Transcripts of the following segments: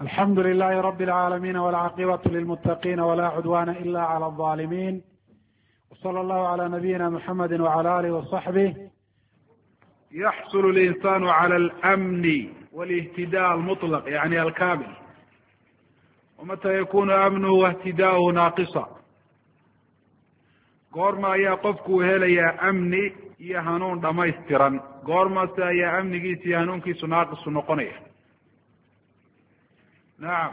الحمد لله رب العالمين والعاقبة للمتقين ولا عدوان إلا على الظالمين، وصلى الله على نبينا محمد وعلى آله وصحبه. يحصل الإنسان على الأمن والاهتداء المطلق يعني الكامل، ومتى يكون أمنه واهتداؤه ناقصا؟ goorma ayaa qofku helayaa amni iyo hanuun dhamaystiran? goormase ayaa amnigiisa iyo hanuunkiisu naaqisu noqonaya? nacam,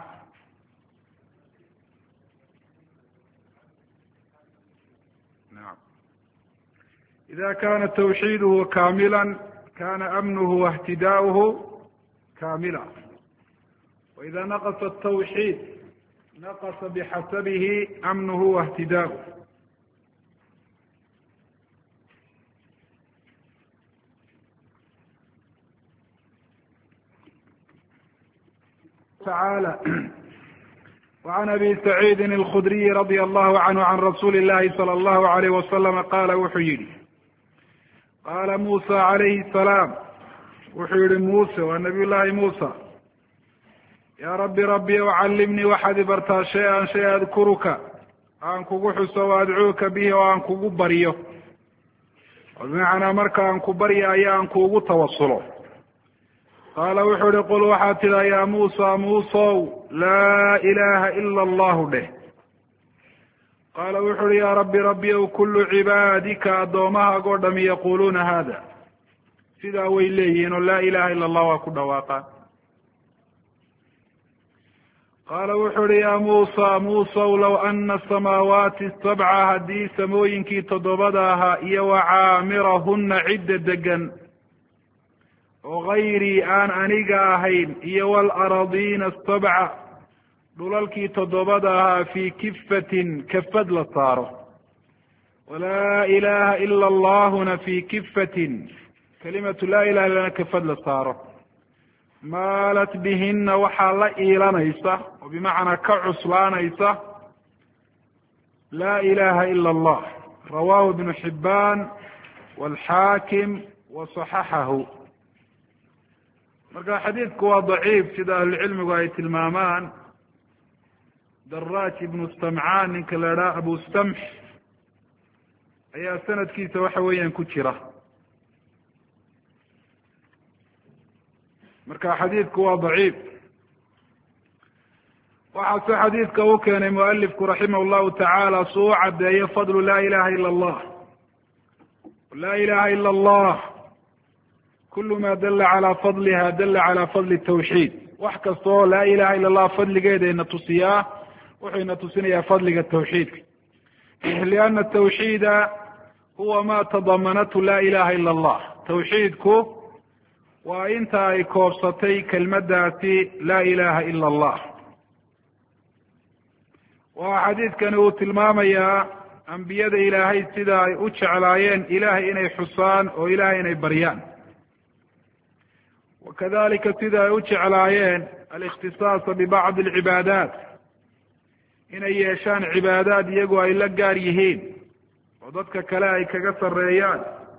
nacam. إذا كان توحيده كاملا كان أمنه واهتداؤه كاملا، وإذا نقص التوحيد نقص بحسبه أمنه واهتداؤه. تعالى وعن أبي سعيد الخدري رضي الله عنه عن رسول الله صلى الله عليه وسلم قال wuxuu yihi qaala muسى عalayhi السلام wuxuu yihi muسى waa nabiy llaahi muسى ya rabbi rabbi calimnii waxaad i bartaa shay-an shay adkuruka aan kugu xuso waadcuuka bihi oo aan kugu baryo, bimacnaa marka aan ku baryayo aan kuugu tawasulo. qaala wuxuu ihi qul waxaad tidhaa yaa muusa muusow laa ilaaha ila allahu dheh. qaala wuxu uhi yaa rabbi rabbi ow kullu cibaadika addoomahaagoo dhami yaquluuna hada, sidaa way leeyihiin oo laa ilaha ila allah waa ku dhawaaqaan. qaala wuxuu uhi yaa muusa muusow low ana asamaawaati sabca haddii samooyinkii toddobada ahaa iyo wa caamirahunna cidda degan oo gayrii aan aniga ahayn iyo waalaradiina asabca dhulalkii toddobada ahaa fii kifatin kafad la saaro, walaa ilaha ila allahuna fii kifatin kalimatu laa ilaha illana kafad la saaro, maalat bihina waxaa la iilanaysa oo bimacnaa ka cuslaanaysa laa ilaha ila allah. rawahu ibnu xibaan walxaakim waصaxaxahu. marka xadiidku waa daciif sida ahlucilmigu ay tilmaamaan. daraaj ibnu samcaan ninka la idhaha abu samx ayaa sanadkiisa waxa weeyaan ku jira. marka xadiidku waa daciif. waxaase xadiidka u keenay mualifku raximah llahu tacaala suu u caddeeyo fadlu laa ilaha ila allah. laa ilaha ila allah kulu ma dala calaa fadliha dala calaa fadli tawxiid. wax kasta oo laa ilaha ila allah fadligeeda ina tusiyaa wuxuu ina tusinayaa fadliga tawxiidka. liana tawxiida huwa ma tadamanathu laa ilaha ila allah. tawxiidku waa inta ay koobsatay kelmadaasi laa ilaha ila allah. waa xadiidkani uu tilmaamayaa ambiyada ilaahay sida ay u jeclaayeen ilahay inay xusaan oo ilahay inay baryaan, wakadalika sida ay u jeclaayeen alikhtisaasa bibacdi alcibaadaat, inay yeeshaan cibaadaad iyagu ay la gaar yihiin oo dadka kale ay kaga sareeyaan.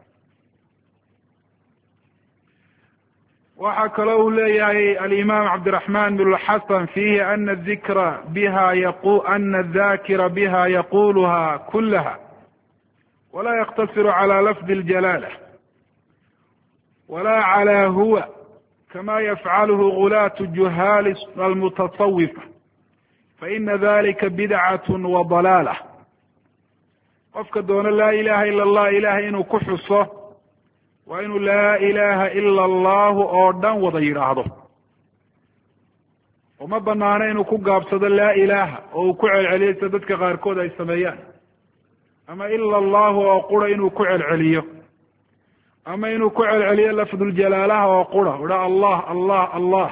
waxaa kaloo uu leeyahay alimaam cabdiraxman bn xasan fiihi ana dikra biha ana adakira biha yaquluha kulaha walaa yaqtasiru cala lafdi اljalaala wala cala huwa kama yafcaluhu gulaatu juhaali almutasawifa faina dalika bidcat wadalaalah. qofka doona laa ilaha ila allah ilahay inuu ku xuso waa inuu laa ilaha ila allahu oo dhan wada yidhaahdo. uma banaano inuu ku gaabsado laa ilaha oo uu ku celceliyo sida dadka qaarkood ay sameeyaan, ama ila allahu oo qura inuu ku celceliyo, ama inuu ku celceliyo lafduljalaalaha oo qura udha allah allah allah,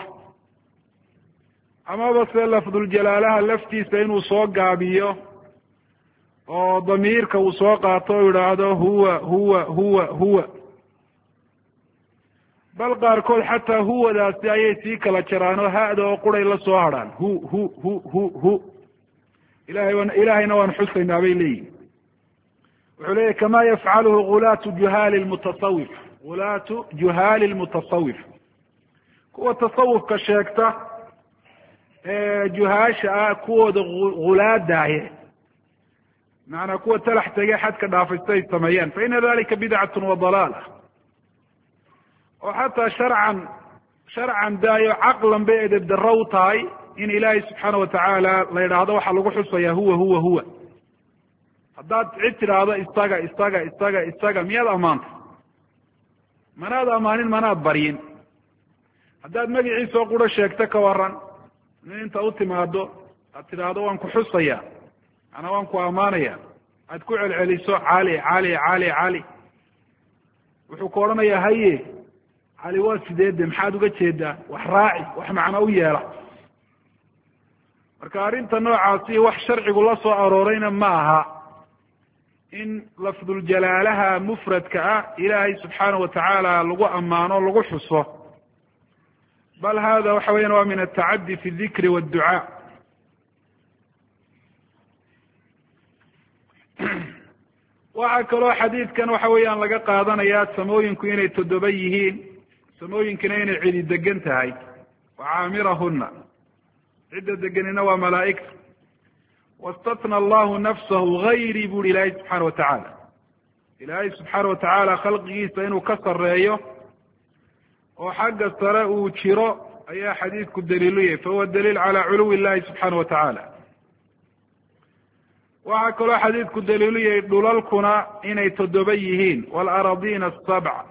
amaba se lafduljalaalaha laftiisa inuu soo gaabiyo oo damiirka uu soo qaato o yidhaahdo huwa huwa huwa huwa. bal qaarkood xataa huwadaasi ayay sii kala jaraan oo hada oo quray la soo hadrhaan hu ilahayna waan xusaynaa bay leeyihin. wuxuu leeyahy kama yafcaluhu gulaatu juhaali lmutasawif, gulaatu juhaali lmutasawif, kuwa tasawufka sheegta juhaasha ah kuwooda hulaadaaye macanaa kuwa talax tegay xadka dhaafaysta ay sameeyaan fa ina dalika bidcatun wa dalaala oo xataa sharcan daayo caqlan bay edeb darro u tahay in ilaahay subxaana watacaala la yidhaahdo waxaa lagu xusayaa huwa haddaad cid tidhaahdo isaga miyaad ammaanta manaad ammaanin manaad baryin haddaad magaciisoo quro sheegto ka waran nin inta u timaado aad tidhaahdo waan ku xusaya manaa waan ku ammaanaya aad ku celceliso cali wuxuu ku odhanayaa haye cali waa sideede maxaad uga jeedaa wax raaci wax macno u yeela marka arrinta noocaasi wax sharcigu la soo aroorayna ma aha in lafduljalaalaha mufradka ah ilaahay subxaana watacaala lagu ammaano lagu xuso bal hada waxa weyan waa min atacaddi fi dikri wاdducaa waxaa kaloo xadiidkan waxa weeyaan laga qaadanaya samooyinku inay 7 yihiin samooyinkina inay cidi degan tahay wacaamirahuna cidda degenina waa malaa'igta wastatna allahu nafsahu gayri buri ilaahay subxaana watacaala ilaahay subxaana watacaala khalqigiisa inuu ka sareeyo oo xagga sare uu jiro ayaa xadiidku daliilu yahay fahuwa daliil calaa culuwi illahi subxaana watacaala waxaa kaloo xadiidku daliilu yahay dhulalkuna inay 7 yihiin waalaradiina 7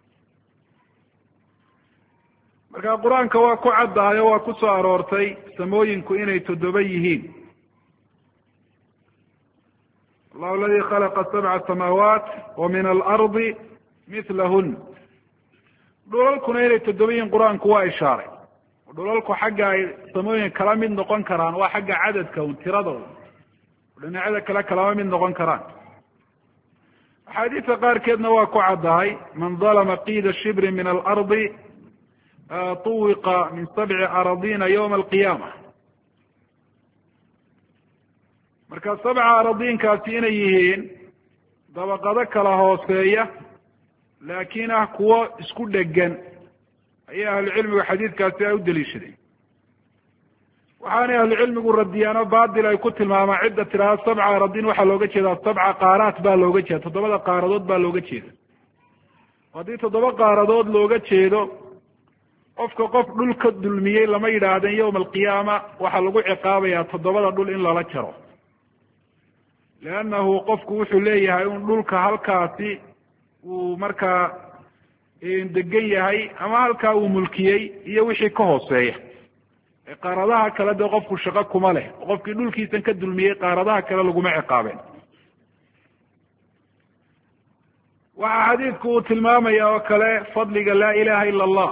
marka qur-aanka waa ku caddaayo waa ku soo aroortay samooyinku inay 7 yihiin allahu aladi khalaqa 7 samaawaat wa min alardi milahun dhulalkuna inay 7 yihiin qur-aanku waa ishaaray dhulalku xagga ay samooyinka kala mid noqon karaan waa xagga cadadka un tiradooda dhinacyada kale kalama mid noqon karaan axaadiista qaarkeedna waa ku caddahay man dalama qiida shibri min alardi tuwiqa min 7 aradina ywma alqiyaama marka 7 aradiinkaasi inay yihiin dabaqado kala hooseeya laakiin ah kuwo isku dhegan ayaa ahlucilmigu xadiidkaasi ay u daliishadeen waxaanay ahlucilmigu radiyaan oo batil ay ku tilmaamaan cidda tidhaahda 7 aradin waxaa looga jeedaa 7 qaaraat baa looga jeeda 7 qaaradood baa looga jeeda haddii 7 qaaradood looga jeedo qofka qof dhul ka dulmiyey lama yidhaahdeen yawma alqiyaama waxaa lagu ciqaabayaa 7 dhul in lala jaro liannahu qofku wuxuu leeyahay un dhulka halkaasi uu markaa degan yahay ama halkaa uu mulkiyey iyo wixii ka hooseeya qaaradaha kale dee qofku shaqo kuma leh qofkii dhulkiisan ka dulmiyey qaaradaha kale laguma ciqaabeen waxaa xadiidku uu tilmaamaya oo kale fadliga laa ilaha ila allah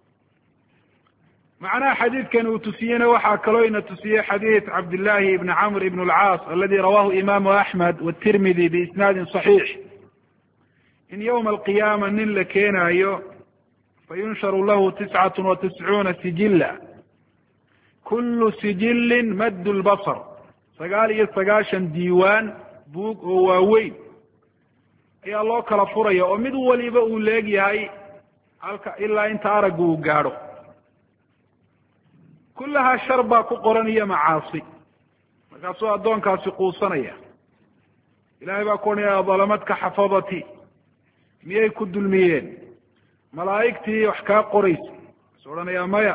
macnaha xadiidkan uu tusiyeyna waxaa kaloo ina tusiyey xadiid cabdillahi ibni camr ibn alcaas aladi rawahu imaamu axmed watirmidi biisnaadin صaxiix in ywma alqiyaama nin la keenaayo fayunsharu lahu 99 sijila kulu sijilin madd lbasar 99 diiwaan buug oo waaweyn ayaa loo kala furaya oo mid waliba uu leegyahay halka ilaa inta aragga uu gaadho kullahaa shar baa ku qoran iyo macaasi markaasuu addoonkaasi quusanaya ilahay baa ku odhanaya dalamadka xafadati miyay ku dulmiyeen malaa'igtii wax kaa qoraysa kasuu odhanaya maya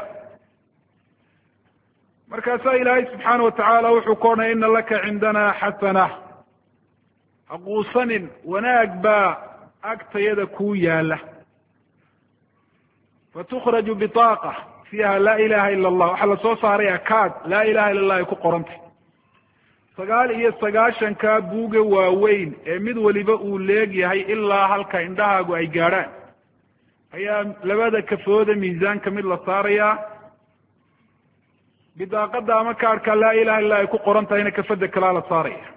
markaasaa ilaahay subxaana watacaala wuxuu ku odhanaya ina laka cindana xasana haquusanin wanaag baa agtayada kuu yaala fatukhraju bitaaqa fiiha laa ilaha ila allah waxaa lasoo saaraya kaad laa ilaha illa allah ay ku qorantay 99 buuga waaweyn ee mid waliba uu leegyahay ilaa halka indhahaagu ay gaadhaan ayaa labada kafooda miisaanka mid la saarayaa bidaaqada ama kaadhka laa ilaha illa ay ku qoran tahayna kafada kalaa la saaraya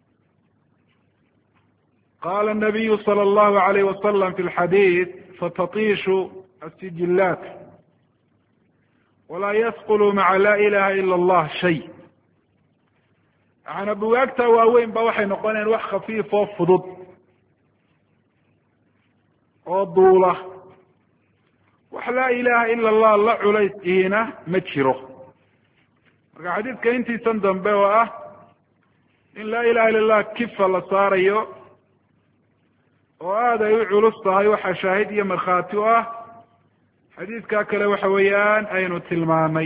qala الnabiyu salى اllahu alayh wasalam fi lxadiid fatatiishu asijillaat walaa yasqulu maca laa ilaha ila allah shay yaana bugaagta waaweyn ba waxay noqonayaan wax khafiif oo fudud oo duula wax laa ilaha ila allah la culays ihina ma jiro marka xadiidka intiisan dambe oo ah in laa ilaha illa allah kifa la saarayo oo aada ay u culus tahay waxaa shaahid iyo markhaati u ah xadiidka kale waxa weeyaan aynu tilmaanay.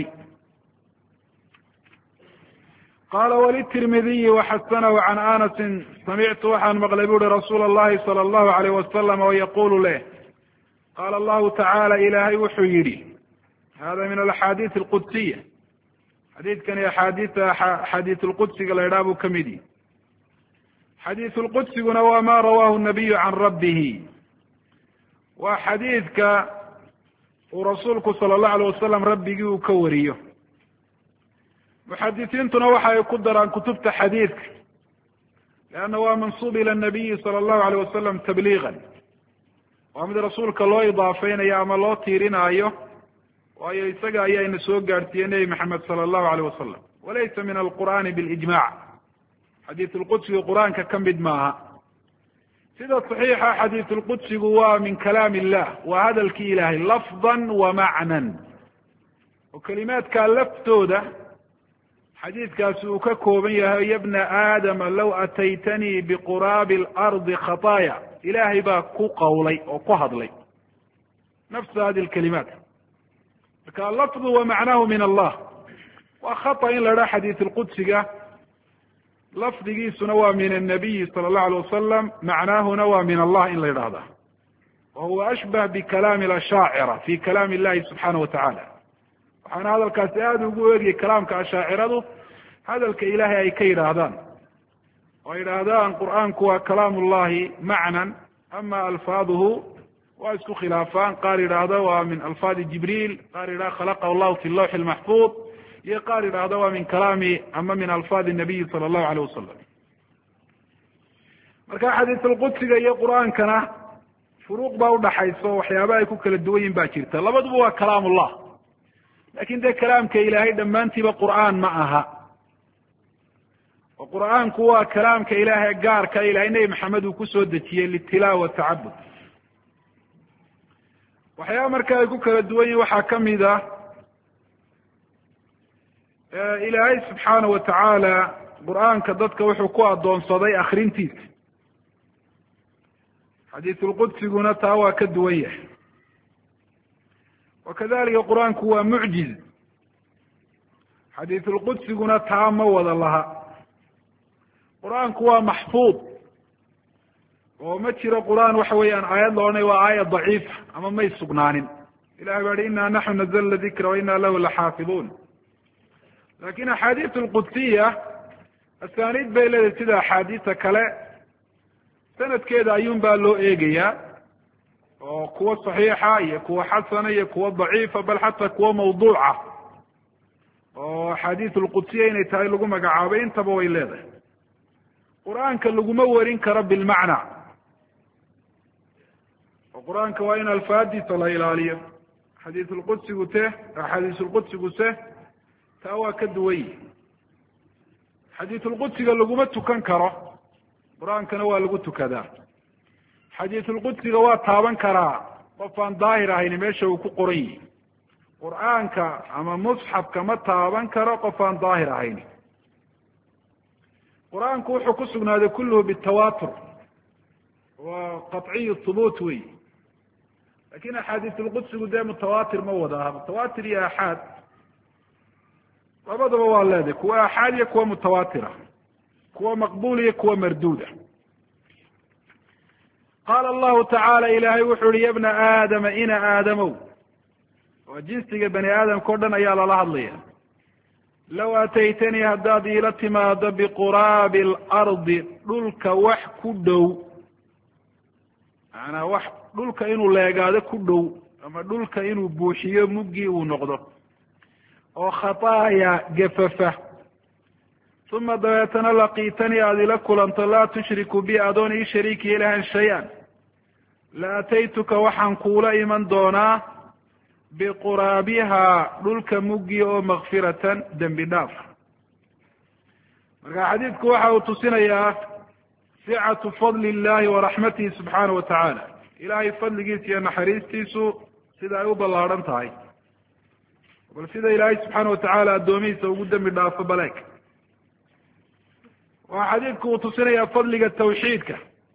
qala wltirmidiyi waxasanahu can anasin samictu waxaan maqlay bu uhi rasuula allahi sala allahu alayh wasalam oo yaqulu leh qaala allahu tacaala ilaahay wuxuu yidhi hada min alaxaadiis alqudsiya xadiidkani axaadiis lqudsiga la idhaha buu ka mid yihi. xadiisu lqudsiguna waa ma rawahu nabiyu can rabbihi, waa xadiidka uu rasuulku sala allahu alayh wasalam rabbigii uu ka wariyo. muxadisiintuna waxa ay ku daraan kutubta xadiidka leanna waa mansuub ila nabiyi sala allahu alayh wasalam tabliigan, waa mid rasuulka loo idaafeynayo ama loo tiirinaayo, waayo isaga ayaana soo gaadhsiiyey nebi maxamed sala allahu alayh wasalam. walaysa min alqur'ani bilijmac, xadiisu lqudsigu qur-aanka ka mid maaha. sida saxiixa xadiisu lqudsigu waa min kalaam illah, waa hadalkii ilahay lafdan wa macnan, oo kelimaadkaa laftooda xadiidkaasi uu ka kooban yahay ya bna aadama low ataytanii biquraabi alardi khataaya, ilaahay baa ku qawlay oo ku hadlay nafsa hadi lkalimaat. marka lafdu wa macnahu min allah, waa khata in la dhaha xadiis lqudsiga lafdigiisuna waa min annabiyi sala allahu alayh wasalam, macnaahuna waa min allah in la yidhahda. wa huwa ashbah bikalaami alashaacira fi kalaami illahi subxaanahu watacala, waxaana hadalkaasi aada ugu eegiyay kalaamka ashaaciradu hadalka ilaahay ay ka yidhaahdaan, oo ay yidhaahdaan qur'aanku waa kalaam ullahi macnan, ama alfaaduhu waa isku khilaafaan. qaar yidhaahda waa min alfaadi jibriil, qaar yidhahda khalaqahu llahu fi lawxi lmaxfuud, iyo qaar yidhaahda waa min kalaami ama min alfaadi nabiyi sala allahu alayh wasalam. marka xadiisulqudsiga iyo qur'aankana furuuq baa udhaxayso, waxyaaba ay ku kala duwan yihin baa jirta. labaduba waa kalaam ullah, lakin dee kalaamka ilaahay dhammaantiiba qur'aan ma aha, oo qur'aanku waa kalaamka ilaahay gaarka ilahay nebi maxamed uu kusoo dejiyey litilaawa watacabud. waxyaaba marka ay ku kala duwan yihin waxaa kamid ah ilaahay subxaanahu watacaala qur'aanka dadka wuxuu ku adoonsaday akrintiisa, xadiisulqudsiguna taa waa ka duwan yahay. wakadalika qur'aanku waa mucjiz, xadiisulqudsiguna taa ma wada laha. qur'aanku waa maxfuud, oo ma jiro qur'aan waxa weeyaan aayad la odhanay waa aayad daciifa ama may sugnaanin. ilahay baa hi ina naxnu nazalna dikra wa ina lahu laxaafiduun. lakin axaadiis alqudsiya asaaniid bay leedahay sida axaadiisa kale, sanadkeeda ayuun baa loo eegayaa, oo kuwa saxiixa iyo kuwa xasana iyo kuwa daciifa, bal xataa kuwa mawduuca oo axaadiis alqudsiya inay tahay lagu magacaabay, intaba way leedahay. qur'aanka laguma warin karo bilmacna, oo qur'aanka waa in alfaadiisa la ilaaliyo. xadiisulqudsigu se taa waa ka duwan yihi. xadiisulqudsiga laguma tukan karo, qur'aankana waa lagu tukadaa. xadiisulqudsiga waa taaban karaa qof aan daahir ahayn meesha uu ku qoran yihi. qur'aanka ama musxafka ma taaban karo qof aan daahir ahayn. qur'aanku wuxuu ku sugnaaday kulluhu bitawatur, waa qaطciy hubuut wey. lakin axaadiisulqudsigu dee mutawaatir ma wada aha. mutawaatir iyo axaad labadaba waa leedahay, kuwa axaad iyo kuwa mutawaatira, kuwa maqbul iyo kuwa marduuda. qaala allahu tacaala ilaahay wuxuu yihi ya bna aadama ina aadamow, waa jinsiga bani aadamka o dhan ayaa lala hadlaya. low ataytanii haddaad iila timaado biquraabi alardi, dhulka wax ku dhow, macanaa wax dhulka inuu leegaado ku dhow, ama dhulka inuu buuxiyo muggii uu noqdo, oo khataaya gafafa, uma dabeetana laqiitanii aada ila kulanto laa tushriku bi adoon ii shariiki ilahan shay-an, la ataytuka waxaan kuula iman doonaa biquraabihaa dhulka muggii oo makfiratan dembi dhaaf. marka xadiidku waxa uu tusinayaa sicatu fadli illahi waraxmatihi subxaanahu watacaala, ilahay fadligiisa iyo naxariistiisu sida ay u ballaadhan tahay. bal sida ilaahay subxaana watacaala addoomihiisa ugu dembi dhaafo baleeg waa xadiidku uu tusinaya fadliga tawxiidka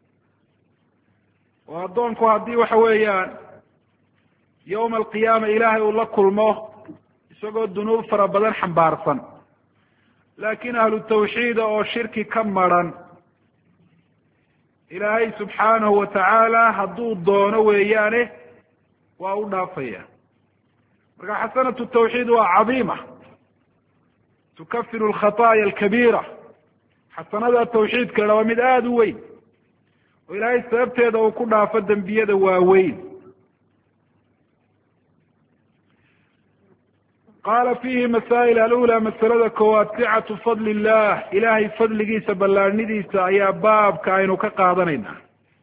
oo addoonku haddii waxa weeyaan yawma alqiyaama ilaahay uu la kulmo isagoo dunuub fara badan xambaarsan laakiin ahlu tawxiida oo shirki ka maran ilaahay subxaanahu watacaala hadduu doono weeyaane waa u dhaafaya marka xasanatu tawxiid waa cadiima tukafiru alkhataaya alkabiira xasanada tawxiidka la waa mid aada u weyn oo ilaahay sababteeda uu ku dhaafo dembiyada waaweyn qaala fiihi masaa'il alula masalada koowaad sicatu fadli illah ilaahay fadligiisa ballaarnidiisa ayaa baabka aynu ka qaadanayna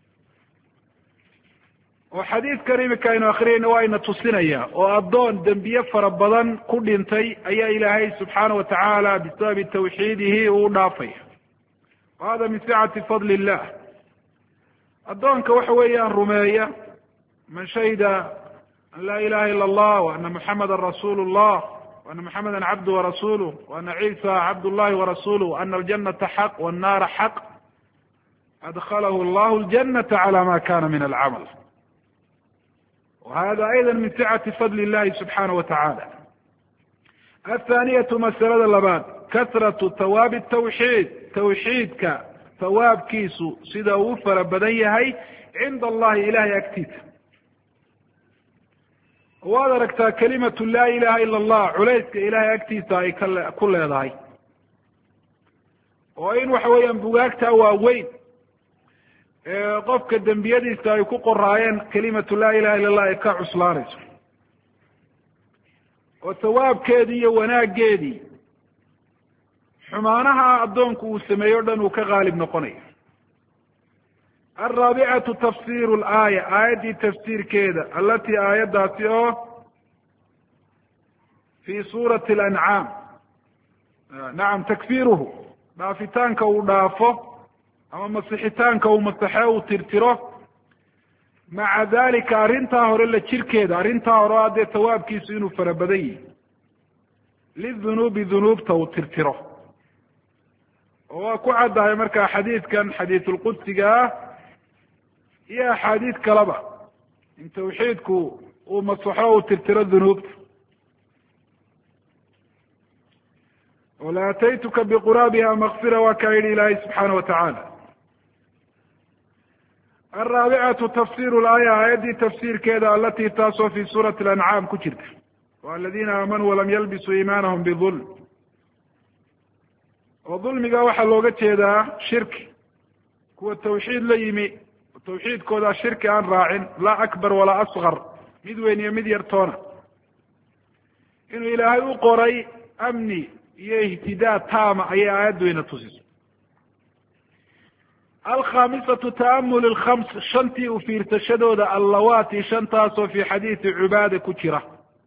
oo xadiidkan imika aynu akriyayna waa ina tusinaya oo addoon dembiye fara badan ku dhintay ayaa ilaahay subxaana watacaala bisababi tawxiidihi uu dhaafaya hada min sicati fadli illah addoonka waxa weeyaan rumeeya man shahida an laa ilaha ila allah wa ana muxamada rasuulu llah wa ana muxameda cabdu warasuluh wa ana ciisa cabd llahi warasuluh wa ana aljanata xaq wannara xaq adkhalahu llahu aljanata cala ma kana min alcamal وhada ayضا min sicati fadli اllahi subxaanaه wataعala athaniyatu masalada labaad kasratu hawaabi tawxiid tawxiidka hawaabkiisu sida uu fara badan yahay cinda allahi ilahay agtiisa waad aragtaa kalimatu laa ilaha ila allah culayska ilahay agtiisa ay ku leedahay oo in waxa weeyaan bugaagta waaweyn qofka dembiyadiisa ay ku qoraayeen kalimatu laa ilaha illa allah ay ka cuslaanayso oo hawaabkeedii iyo wanaaggeedii xumaanaha addoonku uu sameeyo o dhan uu ka qaalib noqonayo alraabicatu tafsiru laaya aayaddii tafsiirkeeda alatii aayaddaasi oo fi suurati alancaam nacam takfiruhu dhaafitaanka uu dhaafo ama masixitaanka uu masaxe uu tirtiro maca dalika arrintaa hore la jirkeeda arrintaa hore o haddee hawaabkiisu inuu fara badan yihi lidunuubi dunuubta uu tirtiro oo waa ku caddahay markaa xadiidkan xadiisulqudsiga ah iyo axaadiid kaleba in tawxiidku uu masaxo uu tirtiro dunuubta wala ataytuka biquraabiha makfira waa kaa yidhi ilaahay subxaana watacaala alraabicatu tafsiru laaya aayaddii tafsiirkeeda alatii taasoo fi suurati alancaam ku jirta wa aladina aamanuu walam yalbisuu iimaanahum bidulm oo dulmiga waxaa looga jeedaa shirki kuwa tawxiid la yimi tawxiidkooda shirki aan raacin laa akbar walaa asgar mid weyn iyo mid yartoona inuu ilaahay u qoray amni iyo ihtidaa taama ayay aayaddu ina tusisay alkhamisatu ta'amul alkhams shantii u fiirsashadooda allawaati shantaasoo fi xadiidi cubaada ku jira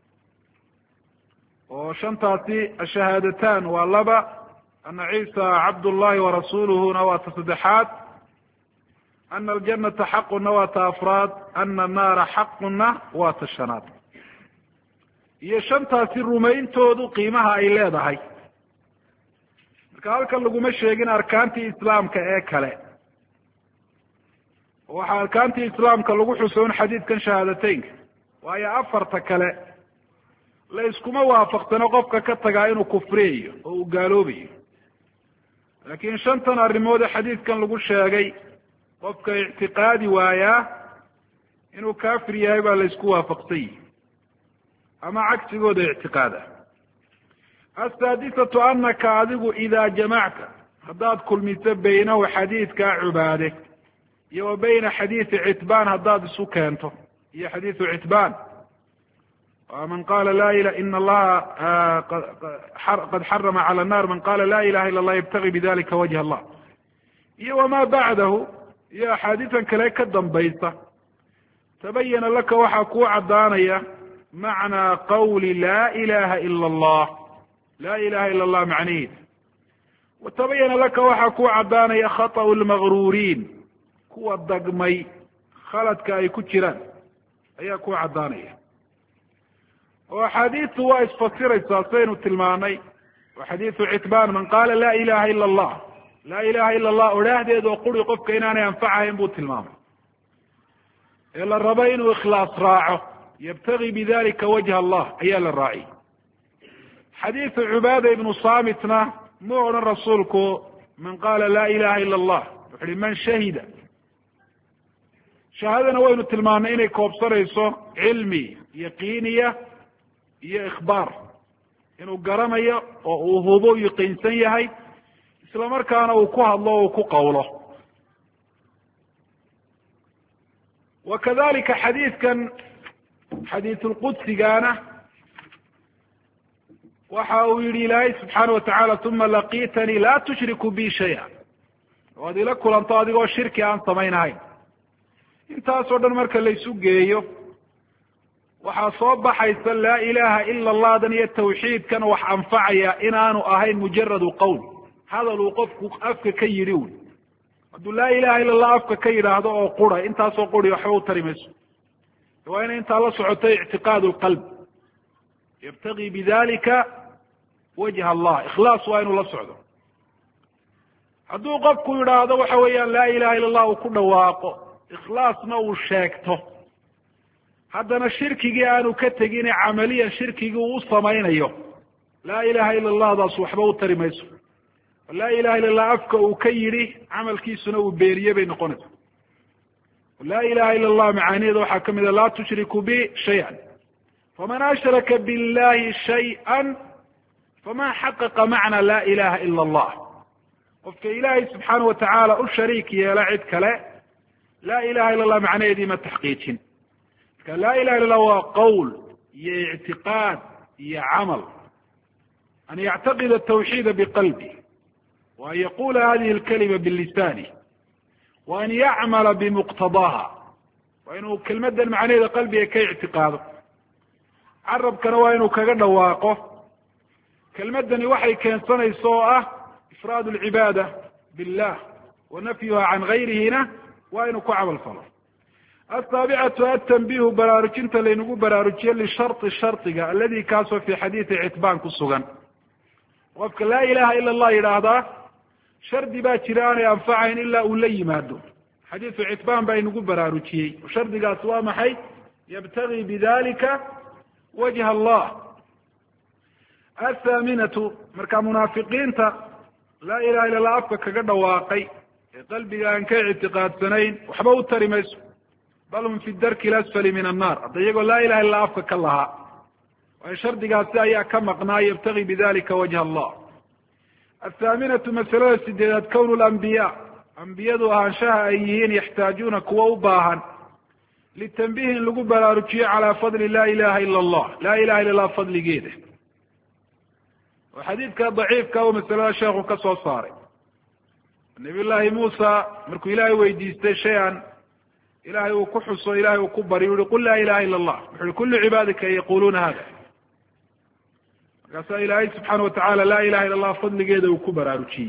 oo shantaasi ashahaadataan waa laba ana ciisa cabd llahi warasuluhuna waa ta saddexaad ana aljanata xaquna waa ta afraad ana annaara xaquna waa ta shanaad iyo shantaasi rumayntoodu qiimaha ay leedahay marka halkan laguma sheegin arkaantii islaamka ee kale waxaa arkaantii islaamka lagu xusoon xadiidkan shahaadateynka waayo afarta kale la iskuma waafaqsano qofka ka tagaa inuu kufriyayo oo uu gaaloobayo laakiin shantan arrimoode xadiidkan lagu sheegay qofka ictiqaadi waayaa inuu kaafir yahay baa la isku waafaqsan yihi ama cagsigooda ictiqaada asaadisatu anaka adigu idaa jamacta haddaad kulmiso baynahu xadiidkaa cubaade iyo wa bayna xadiidi citbaan haddaad isu keento iyo xadiidu citbaan man qala la ina allaha qad xarama cala annar man qala la ilaha illa allah yabtagi bidalika wajha allah iyo wama bacdahu iyo axaadiisan kale ka dambaysa tabayana laka waxaa kuu caddaanaya macnaa qawli la ilaha ila allah la ilaha ila allah macnihiisa watabayana laka waxaa kuu caddaanaya khaطأu lmagruuriin kuwa dagmay khaladka ay ku jiraan ayaa kuu caddaanaya oo axaadiistu waa isfasiraysaa saynu tilmaanay wa xadiidu citbaan man qaala laa ilaha ila allah laa ilaha ila allah odhaahdeed oo quri qofka inaanay anfacahayn buu tilmaamay ee la rabo inuu ikhlaas raaco yabtagi bidalika wajha allah ayaa la raaciyey xadiidu cubaada ibnu samitna mu odhan rasuulku man qaala laa ilaha ila allah wuxu uhi man shahida shahaadana waynu tilmaanay inay koobsanayso cilmi yaqiiniya iyo ikhbaar inuu garanayo oo uu hubo yaqiinsan yahay isla markaana uu ku hadlo o uu ku qawlo wa kadalika xadiidkan xadiisulqudsigaana waxa uu yihi ilaahay subxaana watacaala uma laqiitanii laa tushriku bi shaya waad ila kulanto adigoo shirki aan samaynahayn intaasoo dhan marka laysu geeyo waxaa soo baxaysa laa ilaha ila allahdan iyo tawxiidkan wax anfacaya inaanu ahayn mujaradu qowl hadal uu qofku afka ka yidhi wy hadduu laa ilaha ila allah afka ka yidhaahdo oo qura intaasoo quri waxba u tari mayso waa inay intaa la socoto ictiqaad lqalb yabtagi bidalika wajha allah ikhlaas waa inuu la socdo hadduu qofku yidhaahdo waxa weeyaan laa ilaha ila allah uu ku dhawaaqo ikhlaasna uu sheegto haddana shirkigii aanu ka tegine camaliyan shirkigii uu u samaynayo laa ilaha ila allahdaas waxba u tari mayso laa ilaha illa allah afka uu ka yidhi camalkiisuna uu beeriye bay noqonaysa laa ilaha ila allah macaaniheeda waxaa kamid a laa tushriku bi shayan faman ashraka billahi shayئa fama xaqaqa macna laa ilaha ila allah qofka ilaahay subxaana watacaala u shariik yeela cid kale laa ilaha ila allah macnaheedii ma taxqiijin marka laa ilaha illa allah waa qowl iyo ictiqaad iyo camal an yactaqida tawxiida biqalbi wa an yaqula hadihi alkalima bilisani wa an yacmala bimuqtadaha waa inuu kelmadan macnaheeda qalbiga ka ictiqaado carabkana waa inuu kaga dhawaaqo kelmadani waxay keensanayso oo ah ifraad alcibaada billah wa nafyuha can gayrihina waa inuu ku camal falo asaabicatu atanbihu baraarujinta laynagu baraarujiye lishardi shardiga aladi kaasoo fi xadiidi citbaan ku sugan qofka laa ilaha ila allah yidhaahdaa shardi baa jira aanay anfacayn ilaa uu la yimaado xadiidu citbaan baa inagu baraarujiyey shardigaas waa maxay yabtagi bidalika wajha allah athaaminatu marka munaafiqiinta laa ilaha illa allah afka kaga dhawaaqay ee qalbiga aan ka ictiqaadsanayn waxba u tari mayso bal hum fi darki lasfali min annar hadda iyagoo laa ilaha illa afka ka lahaa waayo shardigaasi ayaa ka maqnaa yabtagi bidalika wajha allah athaaminatu masalada sideedaad kownu lambiya ambiyadu ahaanshaha ay yihiin yaxtaajuuna kuwa u baahan litanbiih in lagu baraarujiyo calaa fadli laa ilaha ila allah laa ilaha illa allah fadligeeda oo xadiidka daciifka u masalada sheekhu ka soo saaray nabiy llahi muusa markuu ilaahay weydiistay shay-an ilahay uu ku xuso ilahay uu ku baryo u yihi qul laa ilaha ila allah wuxu uhi kullu cibaadika yaquluuna hada markaasaa ilaahay subxaana watacaala laa ilaha illa allah fadligeeda uu ku baraarujiyey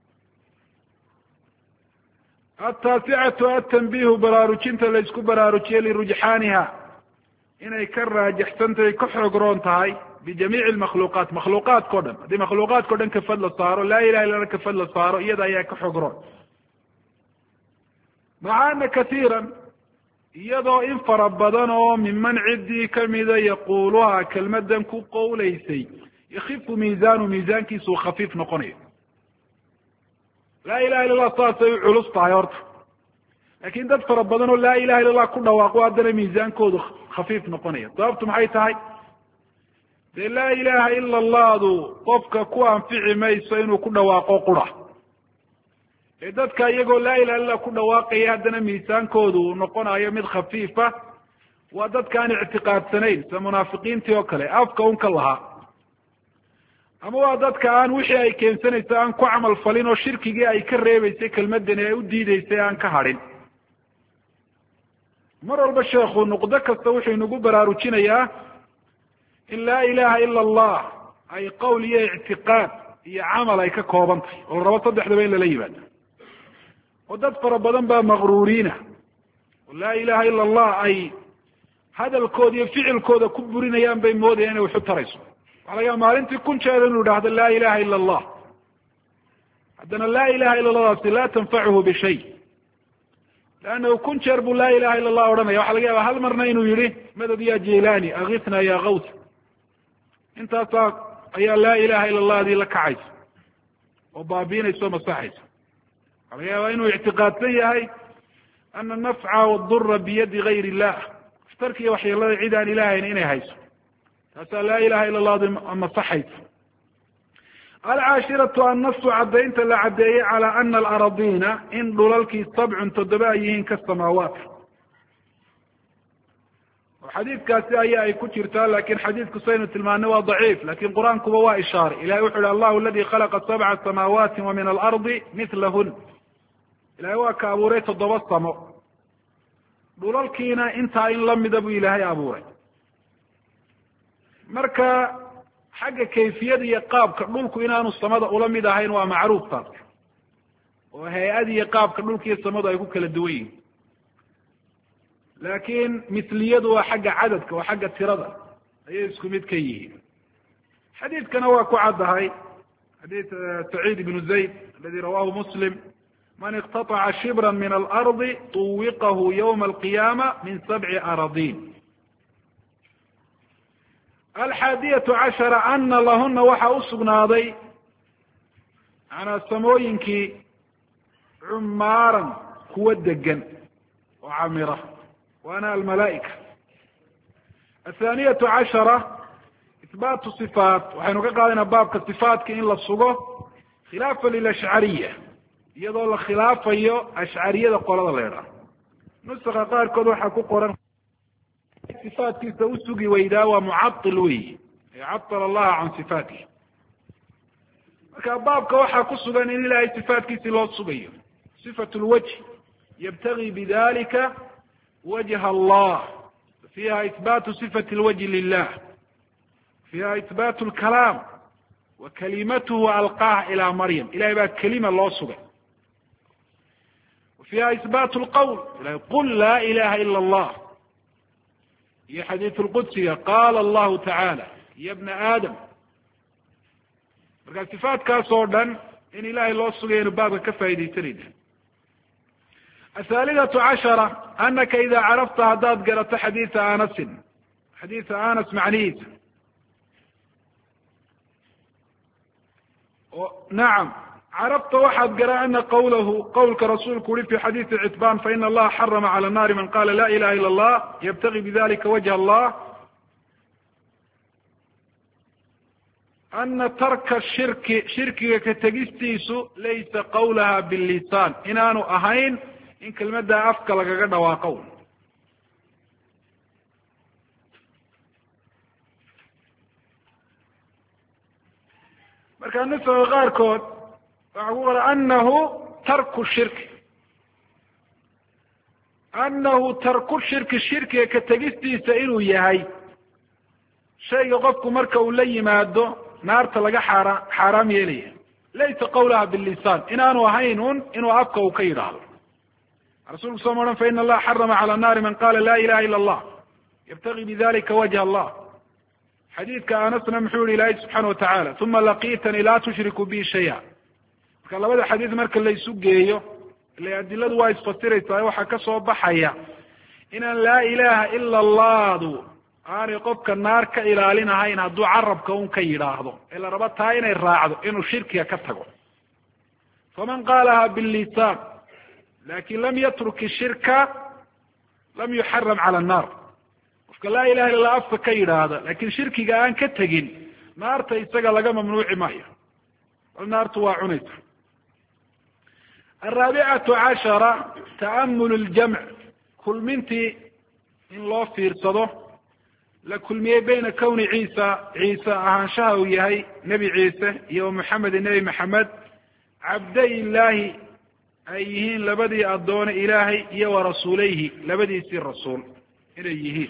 ataasicatu atanbihu baraarujinta laysku baraarujiye lirujxaaniha inay ka raajixsantahay ka xoog roon tahay bijamiici lmakhluuqaat makhluuqaadkao dhan haddii makhluuqaadkao dhan kafad la saaro laa ilaha illa allah kafad la saaro iyada ayaa ka xoog roon maca ana katiiran iyadoo in fara badan oo miman ciddii kamida yaquuluha kelmadan ku qowlaysay yakifu miisaanu miisaankiisu khafiif noqonayo laa ilaha illa allah saasay u culus tahay horta laakin dad fara badan oo laa ilaha illa allah ku dhawaaqo haddana miisaankoodu khafiif noqonaya sababtu maxay tahay dee laa ilaha ila allahdu qofka ku anfici mayso inuu ku dhawaaqo qura ee dadka iyagoo laa ilaha illa ku dhawaaqaya haddana miisaankoodu noqonayo mid khafiifa waa dadka aan ictiqaadsanayn sida munaafiqiintii oo kale afka un ka lahaa ama waa dadka aan wixii ay keensanayso aan ku camal falin oo shirkigii ay ka reebeysay kelmadani ay u diideysay aan ka hadhin mar walba sheekhu nuqdo kasta wuxuu inagu baraarujinayaa in laa ilaha ila allah ay qowl iyo ictiqaad iyo camal ay ka kooban tahay oo la rabo saddexdaba in lala yimaado oo dad fara badan baa maqruuriina oo laa ilaha ila allah ay hadalkooda iyo ficilkooda ku burinayaan bay moodayaan inay waxu tarayso waxaa laga yaaba maalintii kun jeer inuu idhaahdo laa ilaha ila allah, haddana laa ilaha ila allahdaasi laa tanfacuhu bishay, leannahu kun jeer buu laa ilaha ila allah odhanaya. waxa laga yaaba hal marna inuu yihi madad ya jilani akitna ya kaws, intaasaa ayaa laa ilaha ila allah adii la kacaysa oo baabiinaysa o masaxaysa. waxaa laga yaaba inuu ictiqaadsan yahay ana nafca wadura biyadi gayr illah, aftarka iyo waxyeelada cid aan ilahayn inay hayso, taasaa laa ilaha ila allahdi masaxaysa. alcaashiratu annasu caddaynta la caddeeyey calaa ana alaradiina in dhulalkii sabcun 7 ay yihiin kasamaawaat. oo xadiidkaasi ayaa ay ku jirtaa, lakin xadiidku saynu tilmaanay waa daciif, lakin qur-aankuba waa ishaaray. ilahay wuxu uhi allahu aladi khalaqa 7 samaawaati wa min alardi milahun, ilahay waa ka abuuray 7 samo, dhulalkiina intaa in lamida buu ilaahay abuuray. marka xagga kayfiyada iyo qaabka dhulku inaanu samada ula mid ahayn waa macruuf taas, oo hay-ad iyo qaabka dhulka iyo samadu ay ku kala duwan yihin. laakin misliyadu waa xagga cadadka, waa xagga tirada ayay isku mid ka yihiin. xadiidkana waa ku caddahay xadiid saciid ibnu zayd aladi rawahu muslim, man iqtataca shibra min alardi tuwiqahu ywma alqiyaama min 7 aradin. alxaadiyatu cashara ana lahuna waxaa usugnaaday manaa samooyinkii cumaaran kuwa degan oo camira, waana almalaa'ika. athaaniyatu cashara ihbaatu sifaat, waxaynu ka qaadaynaa baabka sifaatka in la sugo khilaafa lilashcariya, iyadoo la khilaafayo ashcariyada qolada la idhaah. nusaka qaarkood waxaa ku qoran sifaatkiisa usugi weydaa waa mucail wey, catala allaha can sifaatih. marka baabka waxaa ku sugan in ilahay sifaatkiisi loo sugayo. sifat lwajh yabtagi bidalika wajha allah, fiha ihbaatu sifati lwajhi lilah, fiha ihbaatu lkalaam wa kalimatuhu alqaaha ila maryam, ilahay baa kelima loo sugay. fiha ihbaatu lqawl, ilahay qul laa ilaha ila allah, iyo xadiiث اlqudsiga qaala allahu tacaala ya bna aadam. marka sifaatkaas oo dhan in ilahay loo sugayaynu baabka ka faaidaysanayna. athaalidatu cashara anaka ida carafta haddaad garato xadiiثa anasin, xadiiثa anas macnihiisa, nacam carabta waxaad garaa ana qawlahu qawlka rasuulku uri fi xadiiثi citbaan faina allaha xarama cala الnaari man qala la ilaha ila اllah ybtagi bidalika wajha allah, ana tarka shirkiga ka tegistiisu laysa qawlaha bilisan, inaanu ahayn in kelmaddaa afka lagaga dhawaaqo. marka nusaga qaarkood waxaa ku qoran anahu tarku shirki, anahu tarku shirki, shirkiga ka tegistiisa inuu yahay shayga qofku marka uu la yimaado naarta laga xaaraam yeelaya. laysa qawlaha bilisan, inaanu ahayn un inuu afka uu ka yidhaahdo. rasuulku soo maran faina allaha xarama cala الnaari man qala la ilaha ila اllah ybtagi bidalika wajha allah. xadiidka anasna muxuu yihi ilahay subxaana watacaala uma laqiitanii laa tushriku bi shaya. marka labada xadiid marka la isu geeyo, ila adiladu waa isfasiraysaa, waxaa ka soo baxaya inaan laa ilaha ila allahdu aanay qofka naar ka ilaalinahayn hadduu carabka un ka yidhaahdo, ee la raba taa inay raacdo inuu shirkiga ka tago. faman qaalaha bilisan lakin lam yatruk shirka lam yuxaram cala الnar. qofka laa ilaha illa afka ka yidhaahda lakin shirkiga aan ka tegin, naarta isaga laga mamnuuci maayo, bal naartu waa cunaysa. araabicatu cashara ta'amul اljamc, kulmintii in loo fiirsado la kulmiyey bayna kowni ciise ahaanshaha uu yahay nebi ciise iyo muxamedi nebi maxamed cabday illaahi ay yihiin labadii addoone ilaahay iyo warasuulayhi labadiisii rasuul inay yihiin.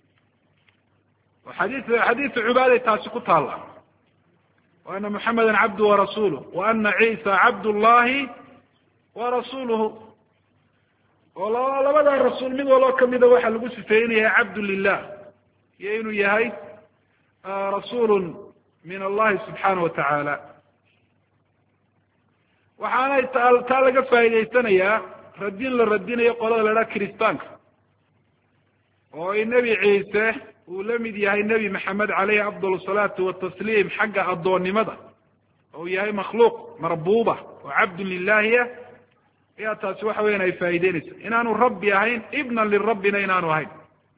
xadiiثu cubaaday taasi ku taalla, wa ana muxameda cabdu warasuluh wa ana ciisa cabd llahi warasuluhu. oo labada rasuul mid waloo kamida waxaa lagu sifeynaya cabdu lilah iyo inuu yahay rasuul min allahi subxaana watacaala. waxaanay taa laga faa'idaysanayaa radin la radinayo qolada la idhaha kiristaanka oo in nebi ciise uu la mid yahay nebi maxamed caleyhi afdal salaatu watasliim xagga addoonnimada oo uu yahay makhluuq marbuuba oo cabdun lilahiya ayaa taasi waxa weyan ay faa'ideynaysa inaanu rabbi ahayn ibnan lirabbina inaanu ahayn.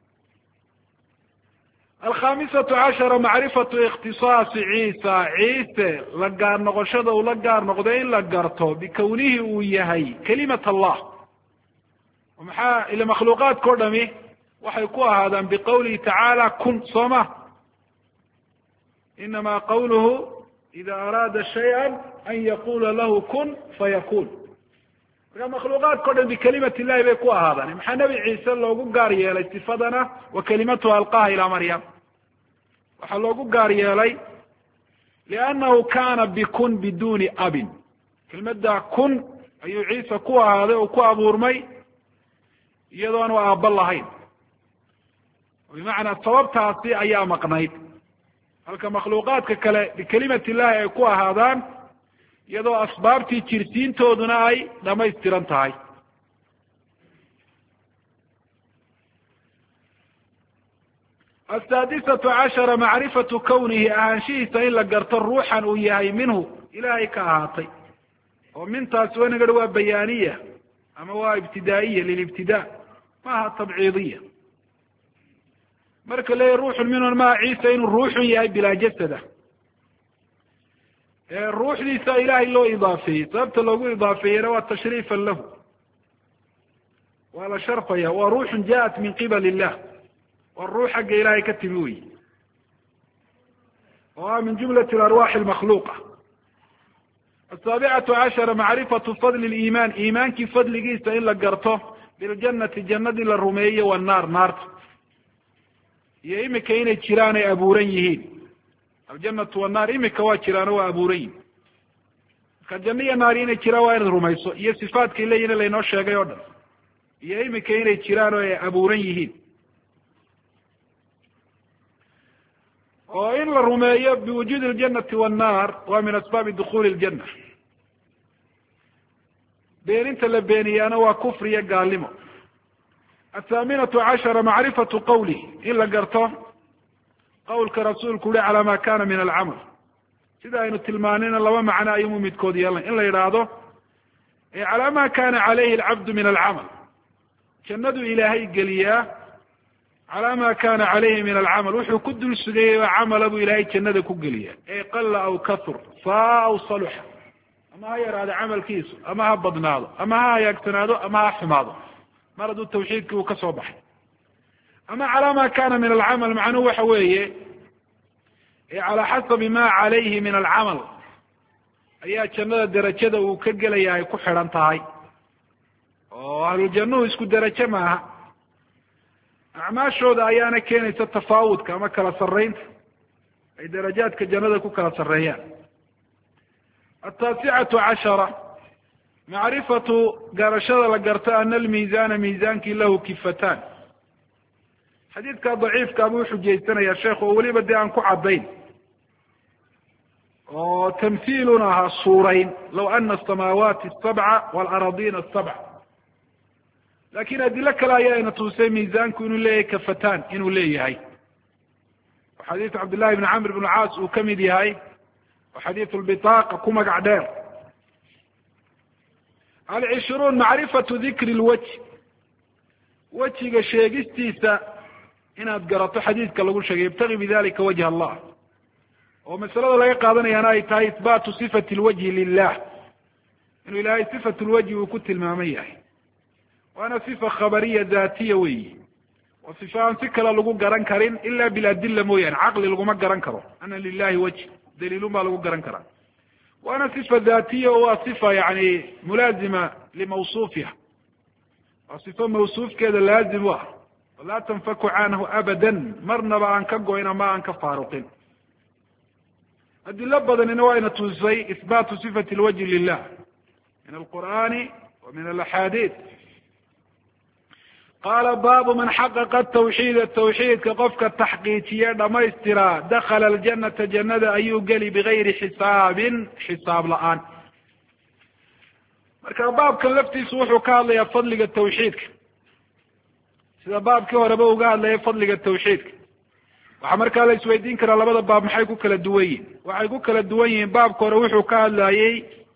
alkhamisatu cashara macrifatu ikhtisaasi ciisa ciise la gaar noqoshada uu la gaar noqdo in la garto bikawnihi uu yahay kalimat allah. maxaa ila makhluuqaadka o dhami waxay ku ahaadaan biqawlihi tacaala kun soo ma inama qawluhu ida araada shayئa an yaqula lahu kun fayakun. marka makhluuqaadka o dhan bikalimat illahi bay ku ahaadaan. maxaa nebi ciise loogu gaar yeelay sifadana wa kalimatuha alqaha ilaa maryam waxaa loogu gaar yeelay liannahu kana bikun biduni abin. kelmadda kun ayuu ciise ku ahaaday oo ku abuurmay iyadoonu aabba lahayn. bimacnaa sababtaasi ayaa maqnayd. halka makhluuqaadka kale bikalimat illahi ay ku ahaadaan iyadoo asbaabtii jirsiintooduna ay dhamaystiran tahay. asaadisatu cashara macrifatu kawnihi ahaanshihiisa in la garto ruuxan uu yahay minhu ilaahay ka ahaatay oo mintaas wanagadha waa bayaaniya ama waa ibtidaa'iya lilibtidaa maaha tabciidiya. marka leeyahy ruuxun minhu maa ciisa inuu ruuxun yahay bilaa jasada ruuxdiisa ilaahay loo idaafeeyey. sababta loogu idaafeeyena waa tashriifan lahu waa la sharfaya waa ruuxun jaءat min qibal illah waa ruux xagga ilaahay ka timi wey oo ah min jumlati arwaaxi lmakhluuqa. asaabicatu cashara macrifatu fadli liimaan iimaankii fadligiisa in la garto biljanati jannadii la rumeeyey wanaar naarta iyo imika inay jiraan ay abuuran yihiin. aljanatu wanaar imika waa jiraano waa abuuran yihin. marka janno iyo naari inay jiraan waa inaad rumayso iyo sifaadkay leeyihin laynoo sheegay oo dhan iyo imika inay jiraan oo ay abuuran yihiin. oo in la rumeeyo biwujuudi aljanati wannaar waa min asbaabi dukuli ljanna. beeninta la beeniyaana waa kufri iyo gaalnimo. athaaminatu cashara macrifatu qawlih in la garto qawlka rasuulku uhi calaa ma kana min alcamal. sida aynu tilmaanayna laba macno ayumu midkood yeelan in la yidhaahdo calaa ma kana calayhi alcabdu min alcamal jannadu ilaahay geliyaa calaa ma kana calayhi min alcamal wuxuu ku dul sugayey oo camala buu ilaahay jannada ku geliya qala aw kahur saa aw saluxa ama ha yaraado camalkiisu ama ha badnaado ama ha hagaagsanaado ama ha xumaado mar hadduu tawxiidkii uu ka soo baxay. ama calaa ma kana min alcamal macnuhu waxa weeye calaa xasabi ma calayhi min alcamal ayaa jannada derajada uu ka gelaya ay ku xidhan tahay oo ahluljannuhu isku derajo maaha. acmaashooda ayaana keenaysa tafaawudka ama kala sarraynta ay darajaadka jannada ku kala sarreeyaan. ataasicatu cashara macrifatu garashada la garto ana almiizana miizaankii lahu kifatan. xadiidka daciifka buu xujaysanaya sheekh oo weliba dee aan ku caddayn oo tamhiilun ahaa suurayn law ana asamaawaati asabca waalaradiina asabc. lakin adilo kale ayaa ina tusay miisaanku inuu leeyahay kafatan inuu leeyahay. oo xadiidu cabdillahi bni camr bn caas uu kamid yahay oo xadiidu lbitaaqa ku magac dheer. alcishruun macrifatu dikri lwajh wejiga sheegistiisa inaad garato xadiidka lagu sheegay ibtagi bidalika wajha allah. oo masalada laga qaadanayaana ay tahay ihbaatu sifati lwajhi lilah inuu ilahay sifat lwajhi uu ku tilmaaman yahay. waana sifa khabariya daatiya weyi oo sifa aan si kale lagu garan karin ila biladila mooyaane caqli laguma garan karo ana lilahi wajh daliilun baa lagu garan karaa. waana sifa daatiya oo waa sifa yani mulaazima limawsuufiha waa sifo mawsuufkeeda laazim u ah laa tanfaku canhu abada marnaba aan ka goyn ama aan ka faaruqin. adilo badanina waa ina tusay ihbaatu sifati lwajhi lilah min alqur'ani wa min alaxaadiid qaala baabu man xaqaqa tawxiida tawxiidka qofka taxqiijiye dhamaystiraa dakala aljanata jannada ayuu geli bigayri xisaabin xisaab la-aan. marka baabkan laftiisu wuxuu ka hadlayaa fadliga tawxiidka sida baabkii horeba uga hadlayay fadliga tawxiidka. waxaa markaa la isweydiin karaa labada baab maxay ku kala duwan yihin. waxay ku kala duwan yihiin baabka hore wuxuu ka hadlayey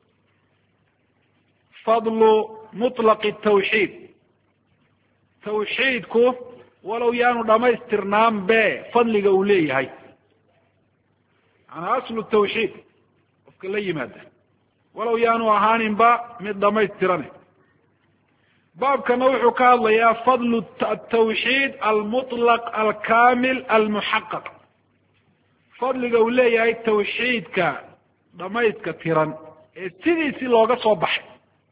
fadlu mutlaqi tawxiid. tawxiidku walow yaanu dhamaystirnaan be fadliga uu leeyahay, maanaa aslu tawxiid qofka la yimaada walow yaanu ahaaninba mid dhamaystirane. baabkana wuxuu ka hadlayaa fadlu atawxiid almutlaq alkamil almuxaqaq, fadliga uu leeyahay tawxiidka dhamayska tiran ee sidiisii looga soo baxay.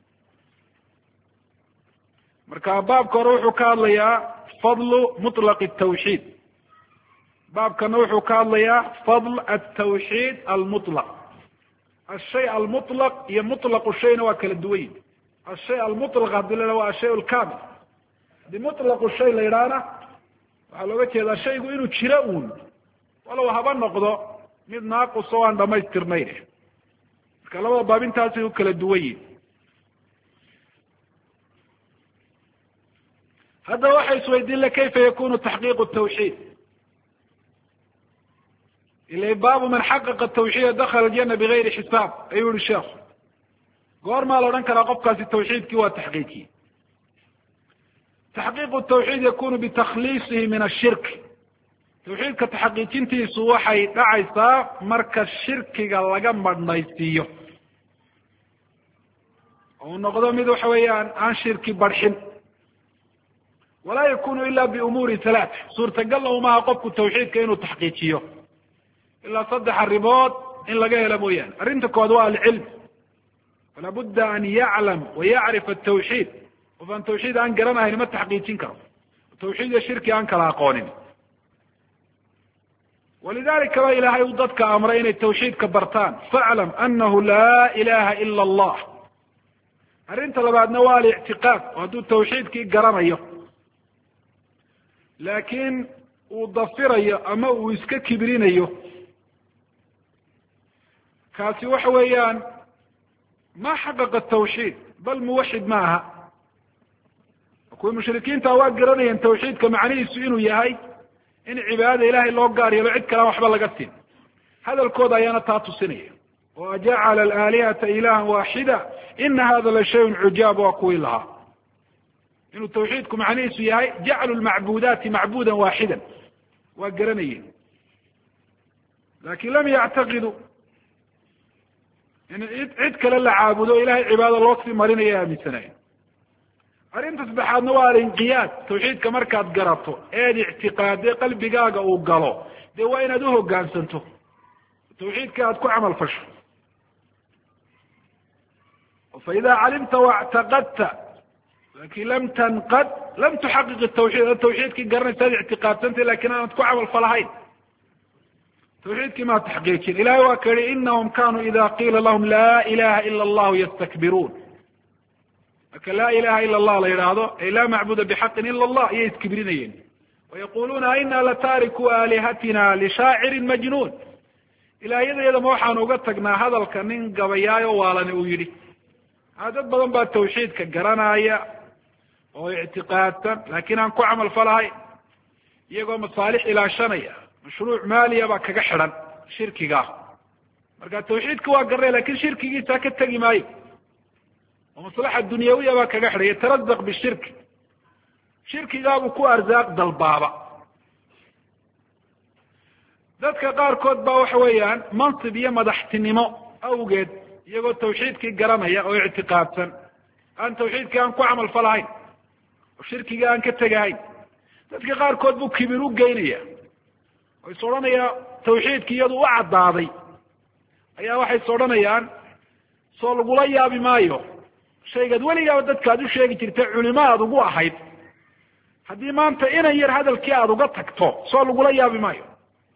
marka baabka hore wuxuu ka hadlayaa fadlu mutlaq tawxiid, baabkana wuxuu ka hadlayaa fadl atawxiid almutlaq. ashay almutlaq iyo mutlaqu shayna waa kala duwan yihin. ashay almutlaq hadii la waa ashay lkamil. haddii mutlaqu shay la yidhaahna waxaa looga jeedaa shaygu inuu jiro uun walow haba noqdo mid naaqus oo aan dhamaystirnayn. marka labada baab intaasay u kala duwan yihin. haddaba waxa isweydiin le kayfa yakunu taxqiiqu tawxiid. ila baabu man xaqaqa tawxiida dakala aljana bigayri xisaab ayuu yihi sheekhu. goormaa la odhan karaa qofkaasi tawxiidkii waa taxqiiqiyey. taxqiiqu tawxiid yakunu bitakhliisihi min ashirk. tawxiidka taxqiijintiisu waxay dhacaysaa marka shirkiga laga madhnaysiiyo oo noqdo mid waxa weeyaan aan shirki barxin. walaa yakunu ila biumuuri halaat. suurtagalna umaha qofku tawxiidka inuu taxqiijiyo ilaa 3 arrimood in laga helo mooyaane. arrinta kood waa alcilm. fala budda an yaclam wayacrif atawxiid. qof aan tawxiid aan garanahayn ma taxqiijin karo. tawxiid iyo shirki aan kala aqoonin. walidalika ba ilaahay uu dadka amray inay tawxiidka bartaan. faclam anahu laa ilaha ila allah. arrinta labaadna waa alictiqaad. oo hadduu tawxiidkii garanayo laakiin uu dafirayo ama uu iska kibrinayo, kaasi waxa weeyaan ma xaqaqa tawxiid bal muwaxid ma aha. kuwii mushrikiinta waa garanayeen tawxiidka macnihiisu inuu yahay in cibaadada ilahay loo gaar yeelo cid kalaan waxba laga siin. hadalkooda ayaana taa tusinaya. oo ajacala alaalihata ilahan waaxida ina hada la shayun cujaab waa kuwii lahaa inuu tawxiidku macnihiisu yahay jaclu lmacbudaati macbudan waaxidan. waa garanayeen lakin lam yactaqidu in cid kale la caabudo ilahay cibaada loo sii marinayo aaminsanayo. arrinta saddexaadna waa alinqiyaad. tawxiidka markaad garato eed ictiqaade qalbigaaga uu galo dee waa inaad uhogaansanto tawxiidka aad ku camal fasho. faida calimta wاctaqadta lakin lam tanqad lam tuxaqiq tawxiid. tawxiidkii garanaysa ad ictiqaadsantay lakin aanad ku camal falahayn tawxiidkii maa taxqiijin. ilahay waa ka yihi inahum kanuu ida qiila lahum laa ilaha ila allahu yastakbiruun. marka laa ilaha ila allah la yidhaahdo ay laa macbuda bixaqin ila allah iyay iskibrinayeen. wayaquluuna aina lataariku aalihatina lishaacirin majnuun. ilaahyadeedama waxaan uga tagnaa hadalka nin gabayaayo waalani uu yidhi. dad badan baa tawxiidka garanaya oo ictiqaadsan laakiin aan ku camal falahay, iyagoo masaalix ilaashanaya mashruuc maaliya baa kaga xidhan shirkiga. marka tawxiidka waa garanaya lakin shirkigiisa ka tegi maayo oo maslaxa dunyawiya baa kaga xidhan. yatarazaq bishirki. shirkigaabuu ku arsaaq dalbaaba. dadka qaarkood baa waxa weeyaan mansib iyo madaxtinimo awgeed iyagoo tawxiidkii garanaya oo ictiqaadsan aan tawxiidkii aan ku camal falahayn oo shirkigii aan ka tegahayn. dadka qaarkood buu kibir u geynaya oo is odhanaya tawxiidkii iyadu u caddaaday ayaa waxay is odhanayaan soo lagula yaabi maayo shaygaad weligaaba dadka ad u sheegi jirtay culimo aad ugu ahayd haddii maanta inan yar hadalkii aada uga tagto soo lagula yaabi maayo.